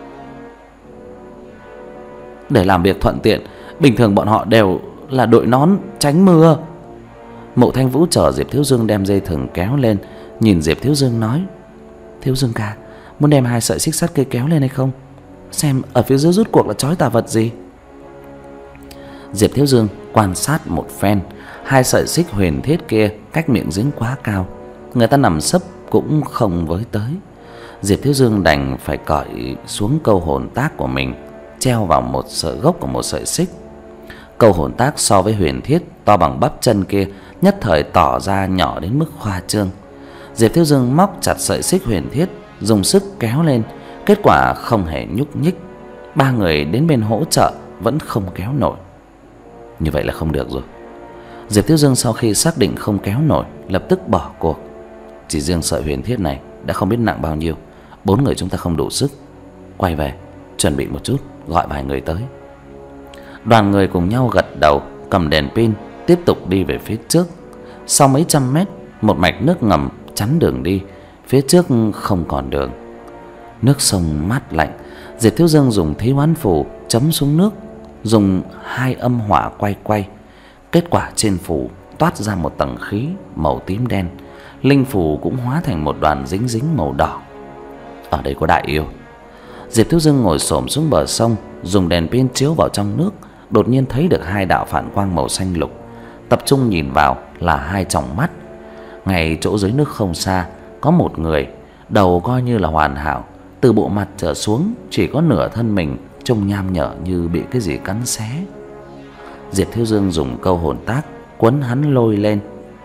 Để làm việc thuận tiện, bình thường bọn họ đều là đội nón tránh mưa. Mộ Thanh Vũ chờ Diệp Thiếu Dương đem dây thừng kéo lên, nhìn Diệp Thiếu Dương nói. Thiếu Dương ca, muốn đem hai sợi xích sắt kia kéo lên hay không? Xem ở phía dưới rút cuộc là trói tà vật gì. Diệp Thiếu Dương quan sát một phen. Hai sợi xích huyền thiết kia cách miệng giếng quá cao, người ta nằm sấp cũng không với tới. Diệp Thiếu Dương đành phải cởi xuống câu hồn tác của mình, treo vào một sợi gốc của một sợi xích. Câu hồn tác so với huyền thiết to bằng bắp chân kia nhất thời tỏ ra nhỏ đến mức khoa trương. Diệp Thiếu Dương móc chặt sợi xích huyền thiết, dùng sức kéo lên, kết quả không hề nhúc nhích. Ba người đến bên hỗ trợ vẫn không kéo nổi. Như vậy là không được rồi. Diệp Thiếu Dương sau khi xác định không kéo nổi, lập tức bỏ cuộc. Chỉ riêng sợi huyền thiết này đã không biết nặng bao nhiêu, bốn người chúng ta không đủ sức. Quay về chuẩn bị một chút, gọi vài người tới. Đoàn người cùng nhau gật đầu, cầm đèn pin tiếp tục đi về phía trước. Sau mấy trăm mét, một mạch nước ngầm chắn đường đi, phía trước không còn đường. Nước sông mát lạnh. Diệp Thiếu Dương dùng thí hoán phù chấm xuống nước, dùng hai âm hỏa quay quay. Kết quả trên phù toát ra một tầng khí màu tím đen. Linh phù cũng hóa thành một đoàn dính dính màu đỏ. Ở đây có đại yêu. Diệp Thiếu Dương ngồi xổm xuống bờ sông, dùng đèn pin chiếu vào trong nước, đột nhiên thấy được hai đạo phản quang màu xanh lục. Tập trung nhìn vào là hai tròng mắt. Ngay chỗ dưới nước không xa có một người, đầu coi như là hoàn hảo, từ bộ mặt trở xuống chỉ có nửa thân mình trông nham nhở như bị cái gì cắn xé. Diệp Thiếu Dương dùng câu hồn tác quấn hắn lôi lên.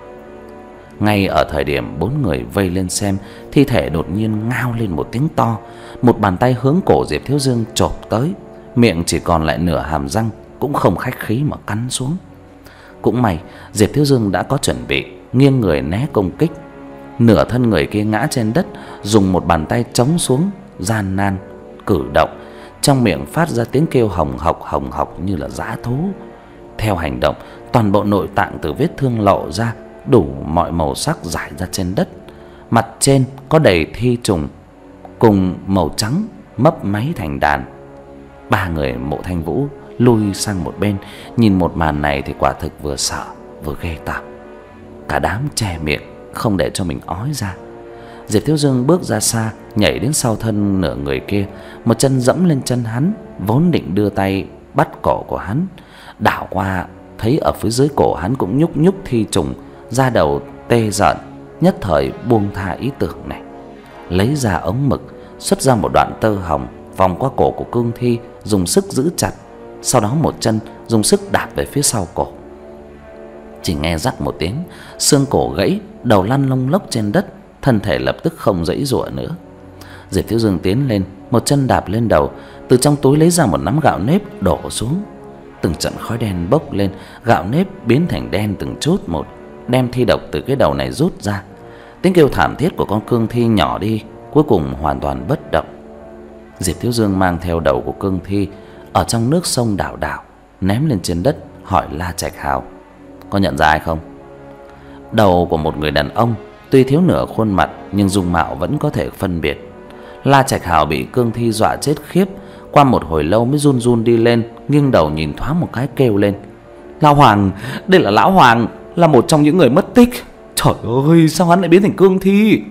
Ngay ở thời điểm bốn người vây lên xem, thi thể đột nhiên ngao lên một tiếng to. Một bàn tay hướng cổ Diệp Thiếu Dương chộp tới, miệng chỉ còn lại nửa hàm răng, cũng không khách khí mà cắn xuống. Cũng may Diệp Thiếu Dương đã có chuẩn bị, nghiêng người né công kích. Nửa thân người kia ngã trên đất, dùng một bàn tay chống xuống, gian nan cử động, trong miệng phát ra tiếng kêu hồng hộc hồng hộc như là dã thú. Theo hành động, toàn bộ nội tạng từ vết thương lộ ra, đủ mọi màu sắc rải ra trên đất. Mặt trên có đầy thi trùng cùng màu trắng mấp máy thành đàn. Ba người Mộ Thanh Vũ lui sang một bên, nhìn một màn này thì quả thực vừa sợ vừa ghê tởm. Cả đám che miệng không để cho mình ói ra. Diệp Thiếu Dương bước ra xa, nhảy đến sau thân nửa người kia, một chân dẫm lên chân hắn, vốn định đưa tay bắt cổ của hắn, đảo qua thấy ở phía dưới cổ hắn cũng nhúc nhúc thi trùng, da đầu tê rợn, nhất thời buông tha ý tưởng này, lấy ra ống mực, xuất ra một đoạn tơ hồng, vòng qua cổ của cương thi, dùng sức giữ chặt, sau đó một chân dùng sức đạp về phía sau cổ. Chỉ nghe rắc một tiếng, xương cổ gãy, đầu lăn lông lốc trên đất, thân thể lập tức không giãy giụa nữa. Diệp Thiếu Dương tiến lên, một chân đạp lên đầu, từ trong túi lấy ra một nắm gạo nếp đổ xuống. Từng trận khói đen bốc lên, gạo nếp biến thành đen từng chút một, đem thi độc từ cái đầu này rút ra. Tiếng kêu thảm thiết của con cương thi nhỏ đi, cuối cùng hoàn toàn bất động. Diệp Thiếu Dương mang theo đầu của cương thi ở trong nước sông đảo đảo, ném lên trên đất, hỏi La Trạch Hào: "Có nhận ra ai không?" Đầu của một người đàn ông, tuy thiếu nửa khuôn mặt nhưng dung mạo vẫn có thể phân biệt. La Trạch Hào bị cương thi dọa chết khiếp, qua một hồi lâu mới run run đi lên, nghiêng đầu nhìn thoáng một cái kêu lên: "Lão Hoàng, đây là Lão Hoàng, là một trong những người mất tích. Trời ơi, sao hắn lại biến thành cương thi?"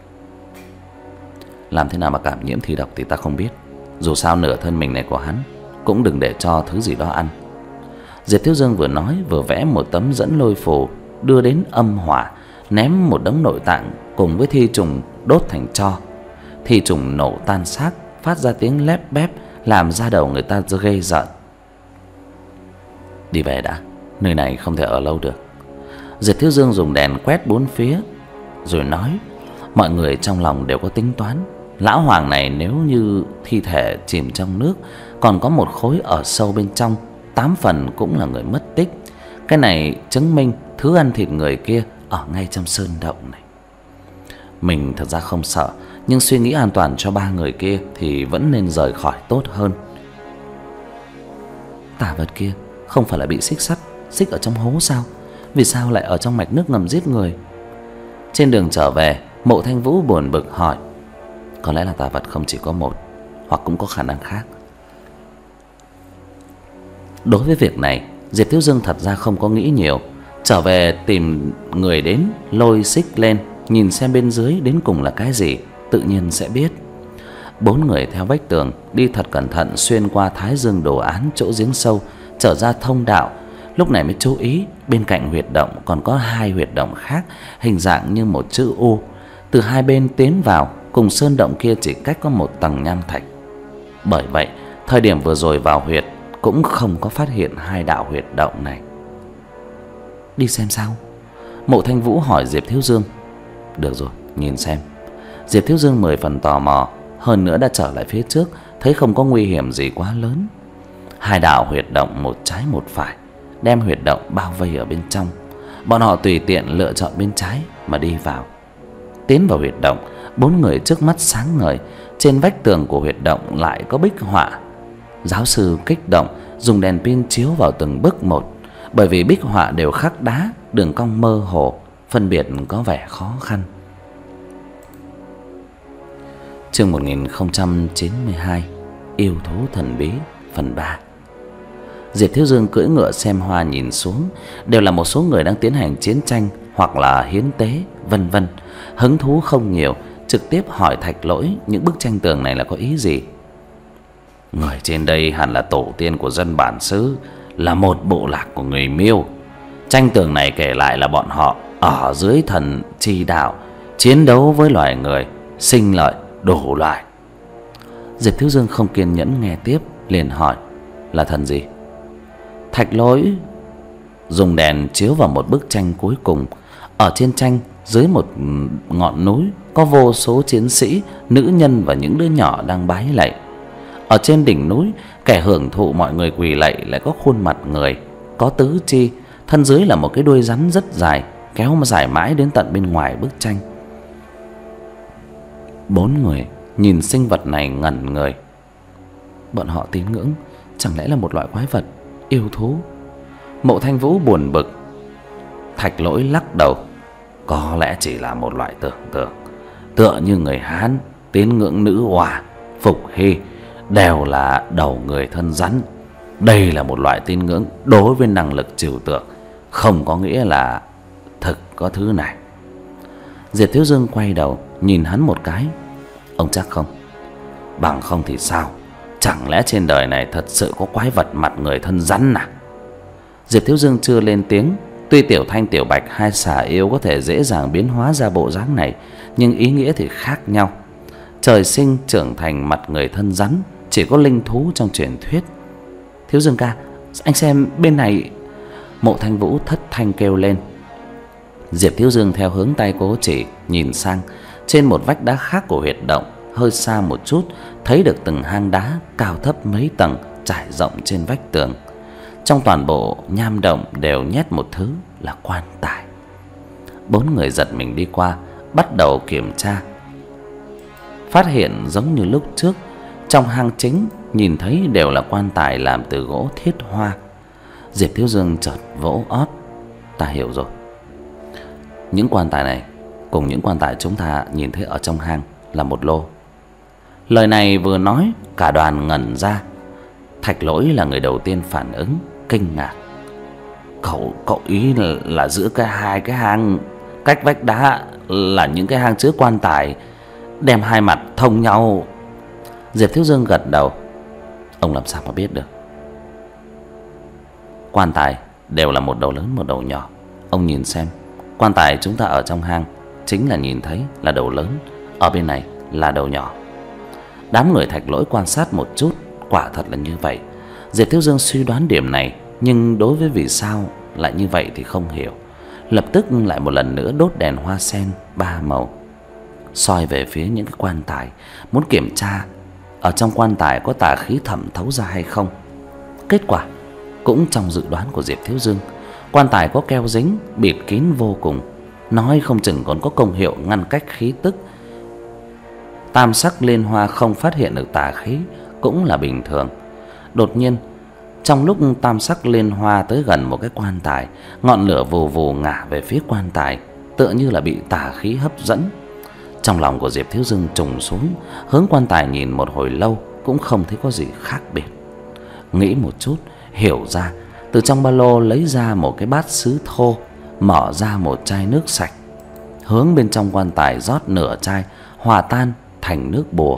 Làm thế nào mà cảm nhiễm thi độc thì ta không biết, dù sao nửa thân mình này của hắn cũng đừng để cho thứ gì đó ăn. Diệp Thiếu Dương vừa nói vừa vẽ một tấm dẫn lôi phù, đưa đến âm hỏa, ném một đống nội tạng cùng với thi trùng đốt thành tro. Thi trùng nổ tan xác, phát ra tiếng lép bép, làm da đầu người ta ghê rợn. Đi về đã, nơi này không thể ở lâu được. Diệp Thiếu Dương dùng đèn quét bốn phía rồi nói: mọi người trong lòng đều có tính toán. Lão Hoàng này nếu như thi thể chìm trong nước, còn có một khối ở sâu bên trong, tám phần cũng là người mất tích. Cái này chứng minh thứ ăn thịt người kia ở ngay trong sơn động này. Mình thật ra không sợ, nhưng suy nghĩ an toàn cho ba người kia thì vẫn nên rời khỏi tốt hơn. Tà vật kia không phải là bị xích sắt xích ở trong hố sao? Vì sao lại ở trong mạch nước ngầm giết người? Trên đường trở về, Mộ Thanh Vũ buồn bực hỏi: có lẽ là tà vật không chỉ có một, hoặc cũng có khả năng khác. Đối với việc này, Diệp Thiếu Dương thật ra không có nghĩ nhiều. Trở về tìm người đến, lôi xích lên, nhìn xem bên dưới đến cùng là cái gì, tự nhiên sẽ biết. Bốn người theo vách tường đi thật cẩn thận, xuyên qua thái dương đồ án chỗ giếng sâu, trở ra thông đạo. Lúc này mới chú ý bên cạnh huyệt động còn có hai huyệt động khác, hình dạng như một chữ U. Từ hai bên tiến vào, cùng sơn động kia chỉ cách có một tầng nham thạch. Bởi vậy, thời điểm vừa rồi vào huyệt cũng không có phát hiện hai đạo huyệt động này. Đi xem sao? Mộ Thanh Vũ hỏi Diệp Thiếu Dương. Được rồi, nhìn xem. Diệp Thiếu Dương mười phần tò mò, hơn nữa đã trở lại phía trước, thấy không có nguy hiểm gì quá lớn. Hai đạo huyệt động một trái một phải, đem huyệt động bao vây ở bên trong. Bọn họ tùy tiện lựa chọn bên trái mà đi vào. Tiến vào huyệt động, bốn người trước mắt sáng ngời. Trên vách tường của huyệt động lại có bích họa. Giáo sư kích động dùng đèn pin chiếu vào từng bức một, bởi vì bích họa đều khắc đá, đường cong mơ hồ, phân biệt có vẻ khó khăn. Chương một nghìn không trăm chín mươi hai, Yêu thú thần bí phần ba. Diệp Thiếu Dương cưỡi ngựa xem hoa nhìn xuống, đều là một số người đang tiến hành chiến tranh hoặc là hiến tế, vân vân. Hứng thú không nhiều, trực tiếp hỏi Thạch Lỗi những bức tranh tường này là có ý gì. Người trên đây hẳn là tổ tiên của dân bản xứ, là một bộ lạc của người Miêu. Tranh tường này kể lại là bọn họ ở dưới thần chi đạo, chiến đấu với loài người, sinh lợi đủ loại. Diệp Thiếu Dương không kiên nhẫn nghe tiếp, liền hỏi là thần gì. Thạch Lỗi dùng đèn chiếu vào một bức tranh cuối cùng. Ở trên tranh, dưới một ngọn núi, có vô số chiến sĩ, nữ nhân và những đứa nhỏ đang bái lạy. Ở trên đỉnh núi, kẻ hưởng thụ mọi người quỳ lạy lại có khuôn mặt người, có tứ chi, thân dưới là một cái đuôi rắn rất dài, kéo mà dài mãi đến tận bên ngoài bức tranh. Bốn người nhìn sinh vật này ngẩn người. Bọn họ tín ngưỡng chẳng lẽ là một loại quái vật, yêu thú? Mộ Thanh Vũ buồn bực. Thạch Lỗi lắc đầu. Có lẽ chỉ là một loại tưởng tượng, tựa như người Hán tín ngưỡng nữ oà, phục hy đều là đầu người thân rắn. Đây là một loại tín ngưỡng đối với năng lực trừu tượng, không có nghĩa là thực có thứ này. Diệp Thiếu Dương quay đầu nhìn hắn một cái. Ông chắc không? Bằng không thì sao? Chẳng lẽ trên đời này thật sự có quái vật mặt người thân rắn à? Diệp Thiếu Dương chưa lên tiếng. Tuy Tiểu Thanh Tiểu Bạch hai xà yêu có thể dễ dàng biến hóa ra bộ dáng này, nhưng ý nghĩa thì khác nhau. Trời sinh trưởng thành mặt người thân rắn chỉ có linh thú trong truyền thuyết. Thiếu Dương ca, anh xem bên này. Mộ Thanh Vũ thất thanh kêu lên. Diệp Thiếu Dương theo hướng tay cố chỉ nhìn sang. Trên một vách đá khác của huyệt động, hơi xa một chút, thấy được từng hang đá cao thấp mấy tầng trải rộng trên vách tường. Trong toàn bộ nham động đều nhét một thứ là quan tài. Bốn người giật mình đi qua, bắt đầu kiểm tra. Phát hiện giống như lúc trước, trong hang chính nhìn thấy đều là quan tài làm từ gỗ thiết hoa. Diệp Thiếu Dương chợt vỗ ót. Ta hiểu rồi. Những quan tài này cùng những quan tài chúng ta nhìn thấy ở trong hang là một lô. Lời này vừa nói, cả đoàn ngẩn ra. Thạch Lỗi là người đầu tiên phản ứng, kinh ngạc. Cậu, cậu ý là, là giữa cái hai cái hang cách vách đá là những cái hang chứa quan tài, đem hai mặt thông nhau. Diệp Thiếu Dương gật đầu. Ông làm sao mà biết được? Quan tài đều là một đầu lớn một đầu nhỏ. Ông nhìn xem, quan tài chúng ta ở trong hang chính là nhìn thấy là đầu lớn, ở bên này là đầu nhỏ. Đám người Thạch Lỗi quan sát một chút, quả thật là như vậy. Diệp Thiếu Dương suy đoán điểm này, nhưng đối với vì sao lại như vậy thì không hiểu. Lập tức lại một lần nữa đốt đèn hoa sen ba màu, soi về phía những cái quan tài, muốn kiểm tra ở trong quan tài có tà khí thẩm thấu ra hay không. Kết quả cũng trong dự đoán của Diệp Thiếu Dương. Quan tài có keo dính, bịt kín vô cùng, nói không chừng còn có công hiệu ngăn cách khí tức. Tam sắc liên hoa không phát hiện được tà khí cũng là bình thường. Đột nhiên, trong lúc tam sắc liên hoa tới gần một cái quan tài, ngọn lửa vù vù ngả về phía quan tài, tựa như là bị tà khí hấp dẫn. Trong lòng của Diệp Thiếu Dương trùng xuống, hướng quan tài nhìn một hồi lâu cũng không thấy có gì khác biệt. Nghĩ một chút, hiểu ra, từ trong ba lô lấy ra một cái bát sứ thô, mở ra một chai nước sạch, hướng bên trong quan tài rót nửa chai, hòa tan thành nước bùa.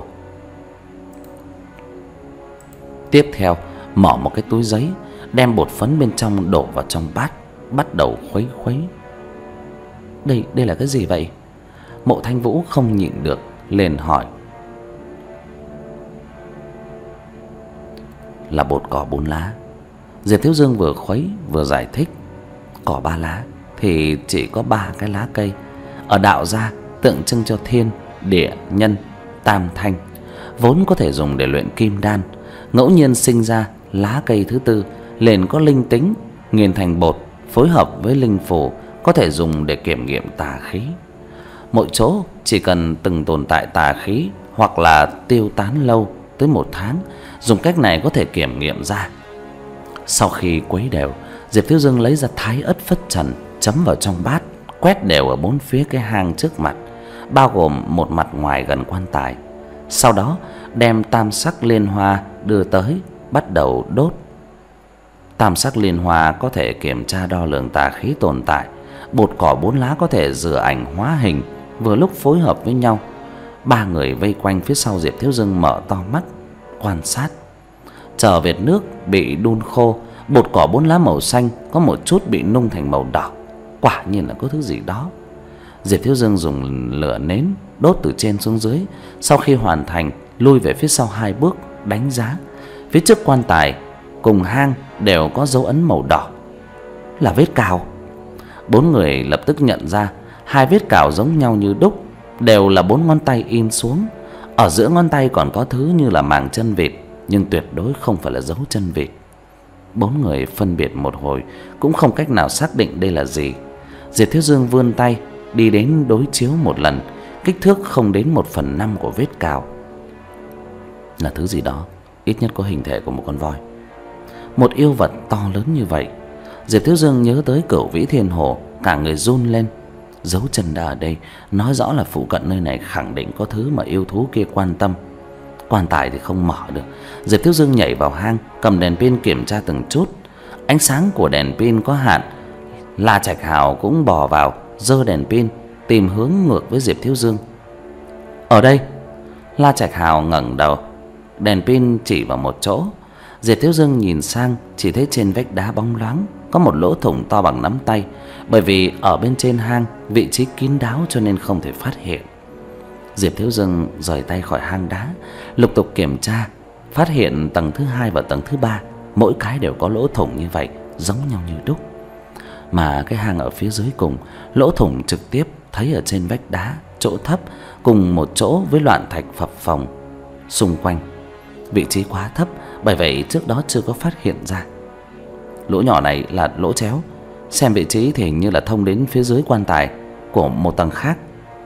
Tiếp theo, mở một cái túi giấy, đem bột phấn bên trong đổ vào trong bát, bắt đầu khuấy khuấy. Đây, đây là cái gì vậy? Mộ Thanh Vũ không nhịn được, liền hỏi. Là bột cỏ bốn lá. Diệp Thiếu Dương vừa khuấy vừa giải thích. Cỏ ba lá thì chỉ có ba cái lá cây. Ở đạo gia tượng trưng cho thiên, địa, nhân, tam thanh, vốn có thể dùng để luyện kim đan. Ngẫu nhiên sinh ra lá cây thứ tư liền có linh tính, nghiền thành bột, phối hợp với linh phù, có thể dùng để kiểm nghiệm tà khí. Mỗi chỗ chỉ cần từng tồn tại tà khí hoặc là tiêu tán lâu tới một tháng, dùng cách này có thể kiểm nghiệm ra. Sau khi quấy đều, Diệp Thiếu Dương lấy ra thái ất phất trần, chấm vào trong bát, quét đều ở bốn phía cái hang trước mặt, bao gồm một mặt ngoài gần quan tài. Sau đó đem tam sắc liên hoa đưa tới, bắt đầu đốt. Tam sắc liên hoa có thể kiểm tra đo lường tà khí tồn tại. Bột cỏ bốn lá có thể rửa ảnh hóa hình, vừa lúc phối hợp với nhau. Ba người vây quanh phía sau Diệp Thiếu Dương mở to mắt quan sát. Chờ vệt nước bị đun khô, bột cỏ bốn lá màu xanh có một chút bị nung thành màu đỏ. Quả nhiên là có thứ gì đó. Diệp Thiếu Dương dùng lửa nến đốt từ trên xuống dưới. Sau khi hoàn thành, lui về phía sau hai bước đánh giá. Phía trước quan tài cùng hang đều có dấu ấn màu đỏ, là vết cào. Bốn người lập tức nhận ra hai vết cào giống nhau như đúc, đều là bốn ngón tay in xuống. Ở giữa ngón tay còn có thứ như là màng chân vịt, nhưng tuyệt đối không phải là dấu chân vịt. Bốn người phân biệt một hồi cũng không cách nào xác định đây là gì. Diệp Thiếu Dương vươn tay đi đến đối chiếu một lần, kích thước không đến một phần năm của vết cào. Là thứ gì đó, ít nhất có hình thể của một con voi. Một yêu vật to lớn như vậy. Diệp Thiếu Dương nhớ tới Cửu Vĩ Thiên Hồ, cả người run lên. Dấu chân đã ở đây, nói rõ là phụ cận nơi này khẳng định có thứ mà yêu thú kia quan tâm. Quan tài thì không mở được. Diệp Thiếu Dương nhảy vào hang, cầm đèn pin kiểm tra từng chút. Ánh sáng của đèn pin có hạn. La Trạch Hào cũng bò vào, giơ đèn pin tìm hướng ngược với Diệp Thiếu Dương. Ở đây. La Trạch Hào ngẩng đầu, đèn pin chỉ vào một chỗ. Diệp Thiếu Dương nhìn sang, chỉ thấy trên vách đá bóng loáng có một lỗ thủng to bằng nắm tay. Bởi vì ở bên trên hang vị trí kín đáo cho nên không thể phát hiện. Diệp Thiếu Dương rời tay khỏi hang đá, lục tục kiểm tra, phát hiện tầng thứ hai và tầng thứ ba mỗi cái đều có lỗ thủng như vậy, giống nhau như đúc. Mà cái hang ở phía dưới cùng, lỗ thủng trực tiếp thấy ở trên vách đá, chỗ thấp cùng một chỗ với loạn thạch phập phồng xung quanh. Vị trí quá thấp, bởi vậy trước đó chưa có phát hiện ra. Lỗ nhỏ này là lỗ chéo, xem vị trí thì hình như là thông đến phía dưới quan tài của một tầng khác.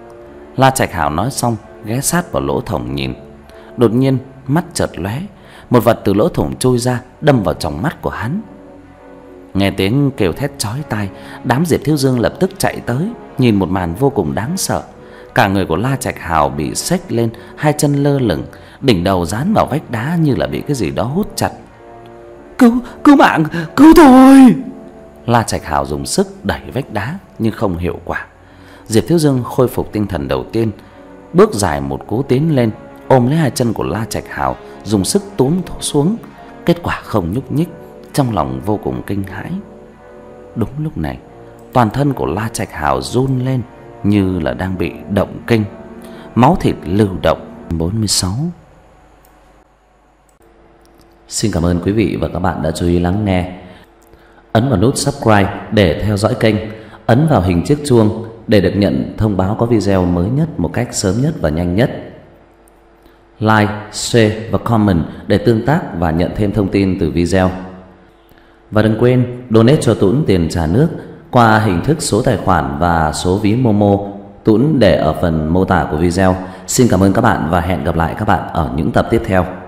La Trạch Hào nói xong, ghé sát vào lỗ thủng nhìn. Đột nhiên mắt chợt lóe, một vật từ lỗ thủng trôi ra, đâm vào tròng mắt của hắn. Nghe tiếng kêu thét chói tai, đám Diệp Thiếu Dương lập tức chạy tới, nhìn một màn vô cùng đáng sợ. Cả người của La Trạch Hào bị xếch lên, hai chân lơ lửng, đỉnh đầu dán vào vách đá như là bị cái gì đó hút chặt. Cứu, cứu mạng, cứu tôi! La Trạch Hào dùng sức đẩy vách đá nhưng không hiệu quả. Diệp Thiếu Dương khôi phục tinh thần đầu tiên, bước dài một cú tiến lên, ôm lấy hai chân của La Trạch Hào, dùng sức túm xuống. Kết quả không nhúc nhích, trong lòng vô cùng kinh hãi. Đúng lúc này, toàn thân của La Trạch Hào run lên như là đang bị động kinh, máu thịt lưu động. Bốn mươi sáu. Xin cảm ơn quý vị và các bạn đã chú ý lắng nghe. Ấn vào nút subscribe để theo dõi kênh, ấn vào hình chiếc chuông để được nhận thông báo có video mới nhất một cách sớm nhất và nhanh nhất. Like, share và comment để tương tác và nhận thêm thông tin từ video. Và đừng quên donate cho Tuấn tiền trà nước qua hình thức số tài khoản và số ví Momo, Tuấn để ở phần mô tả của video. Xin cảm ơn các bạn và hẹn gặp lại các bạn ở những tập tiếp theo.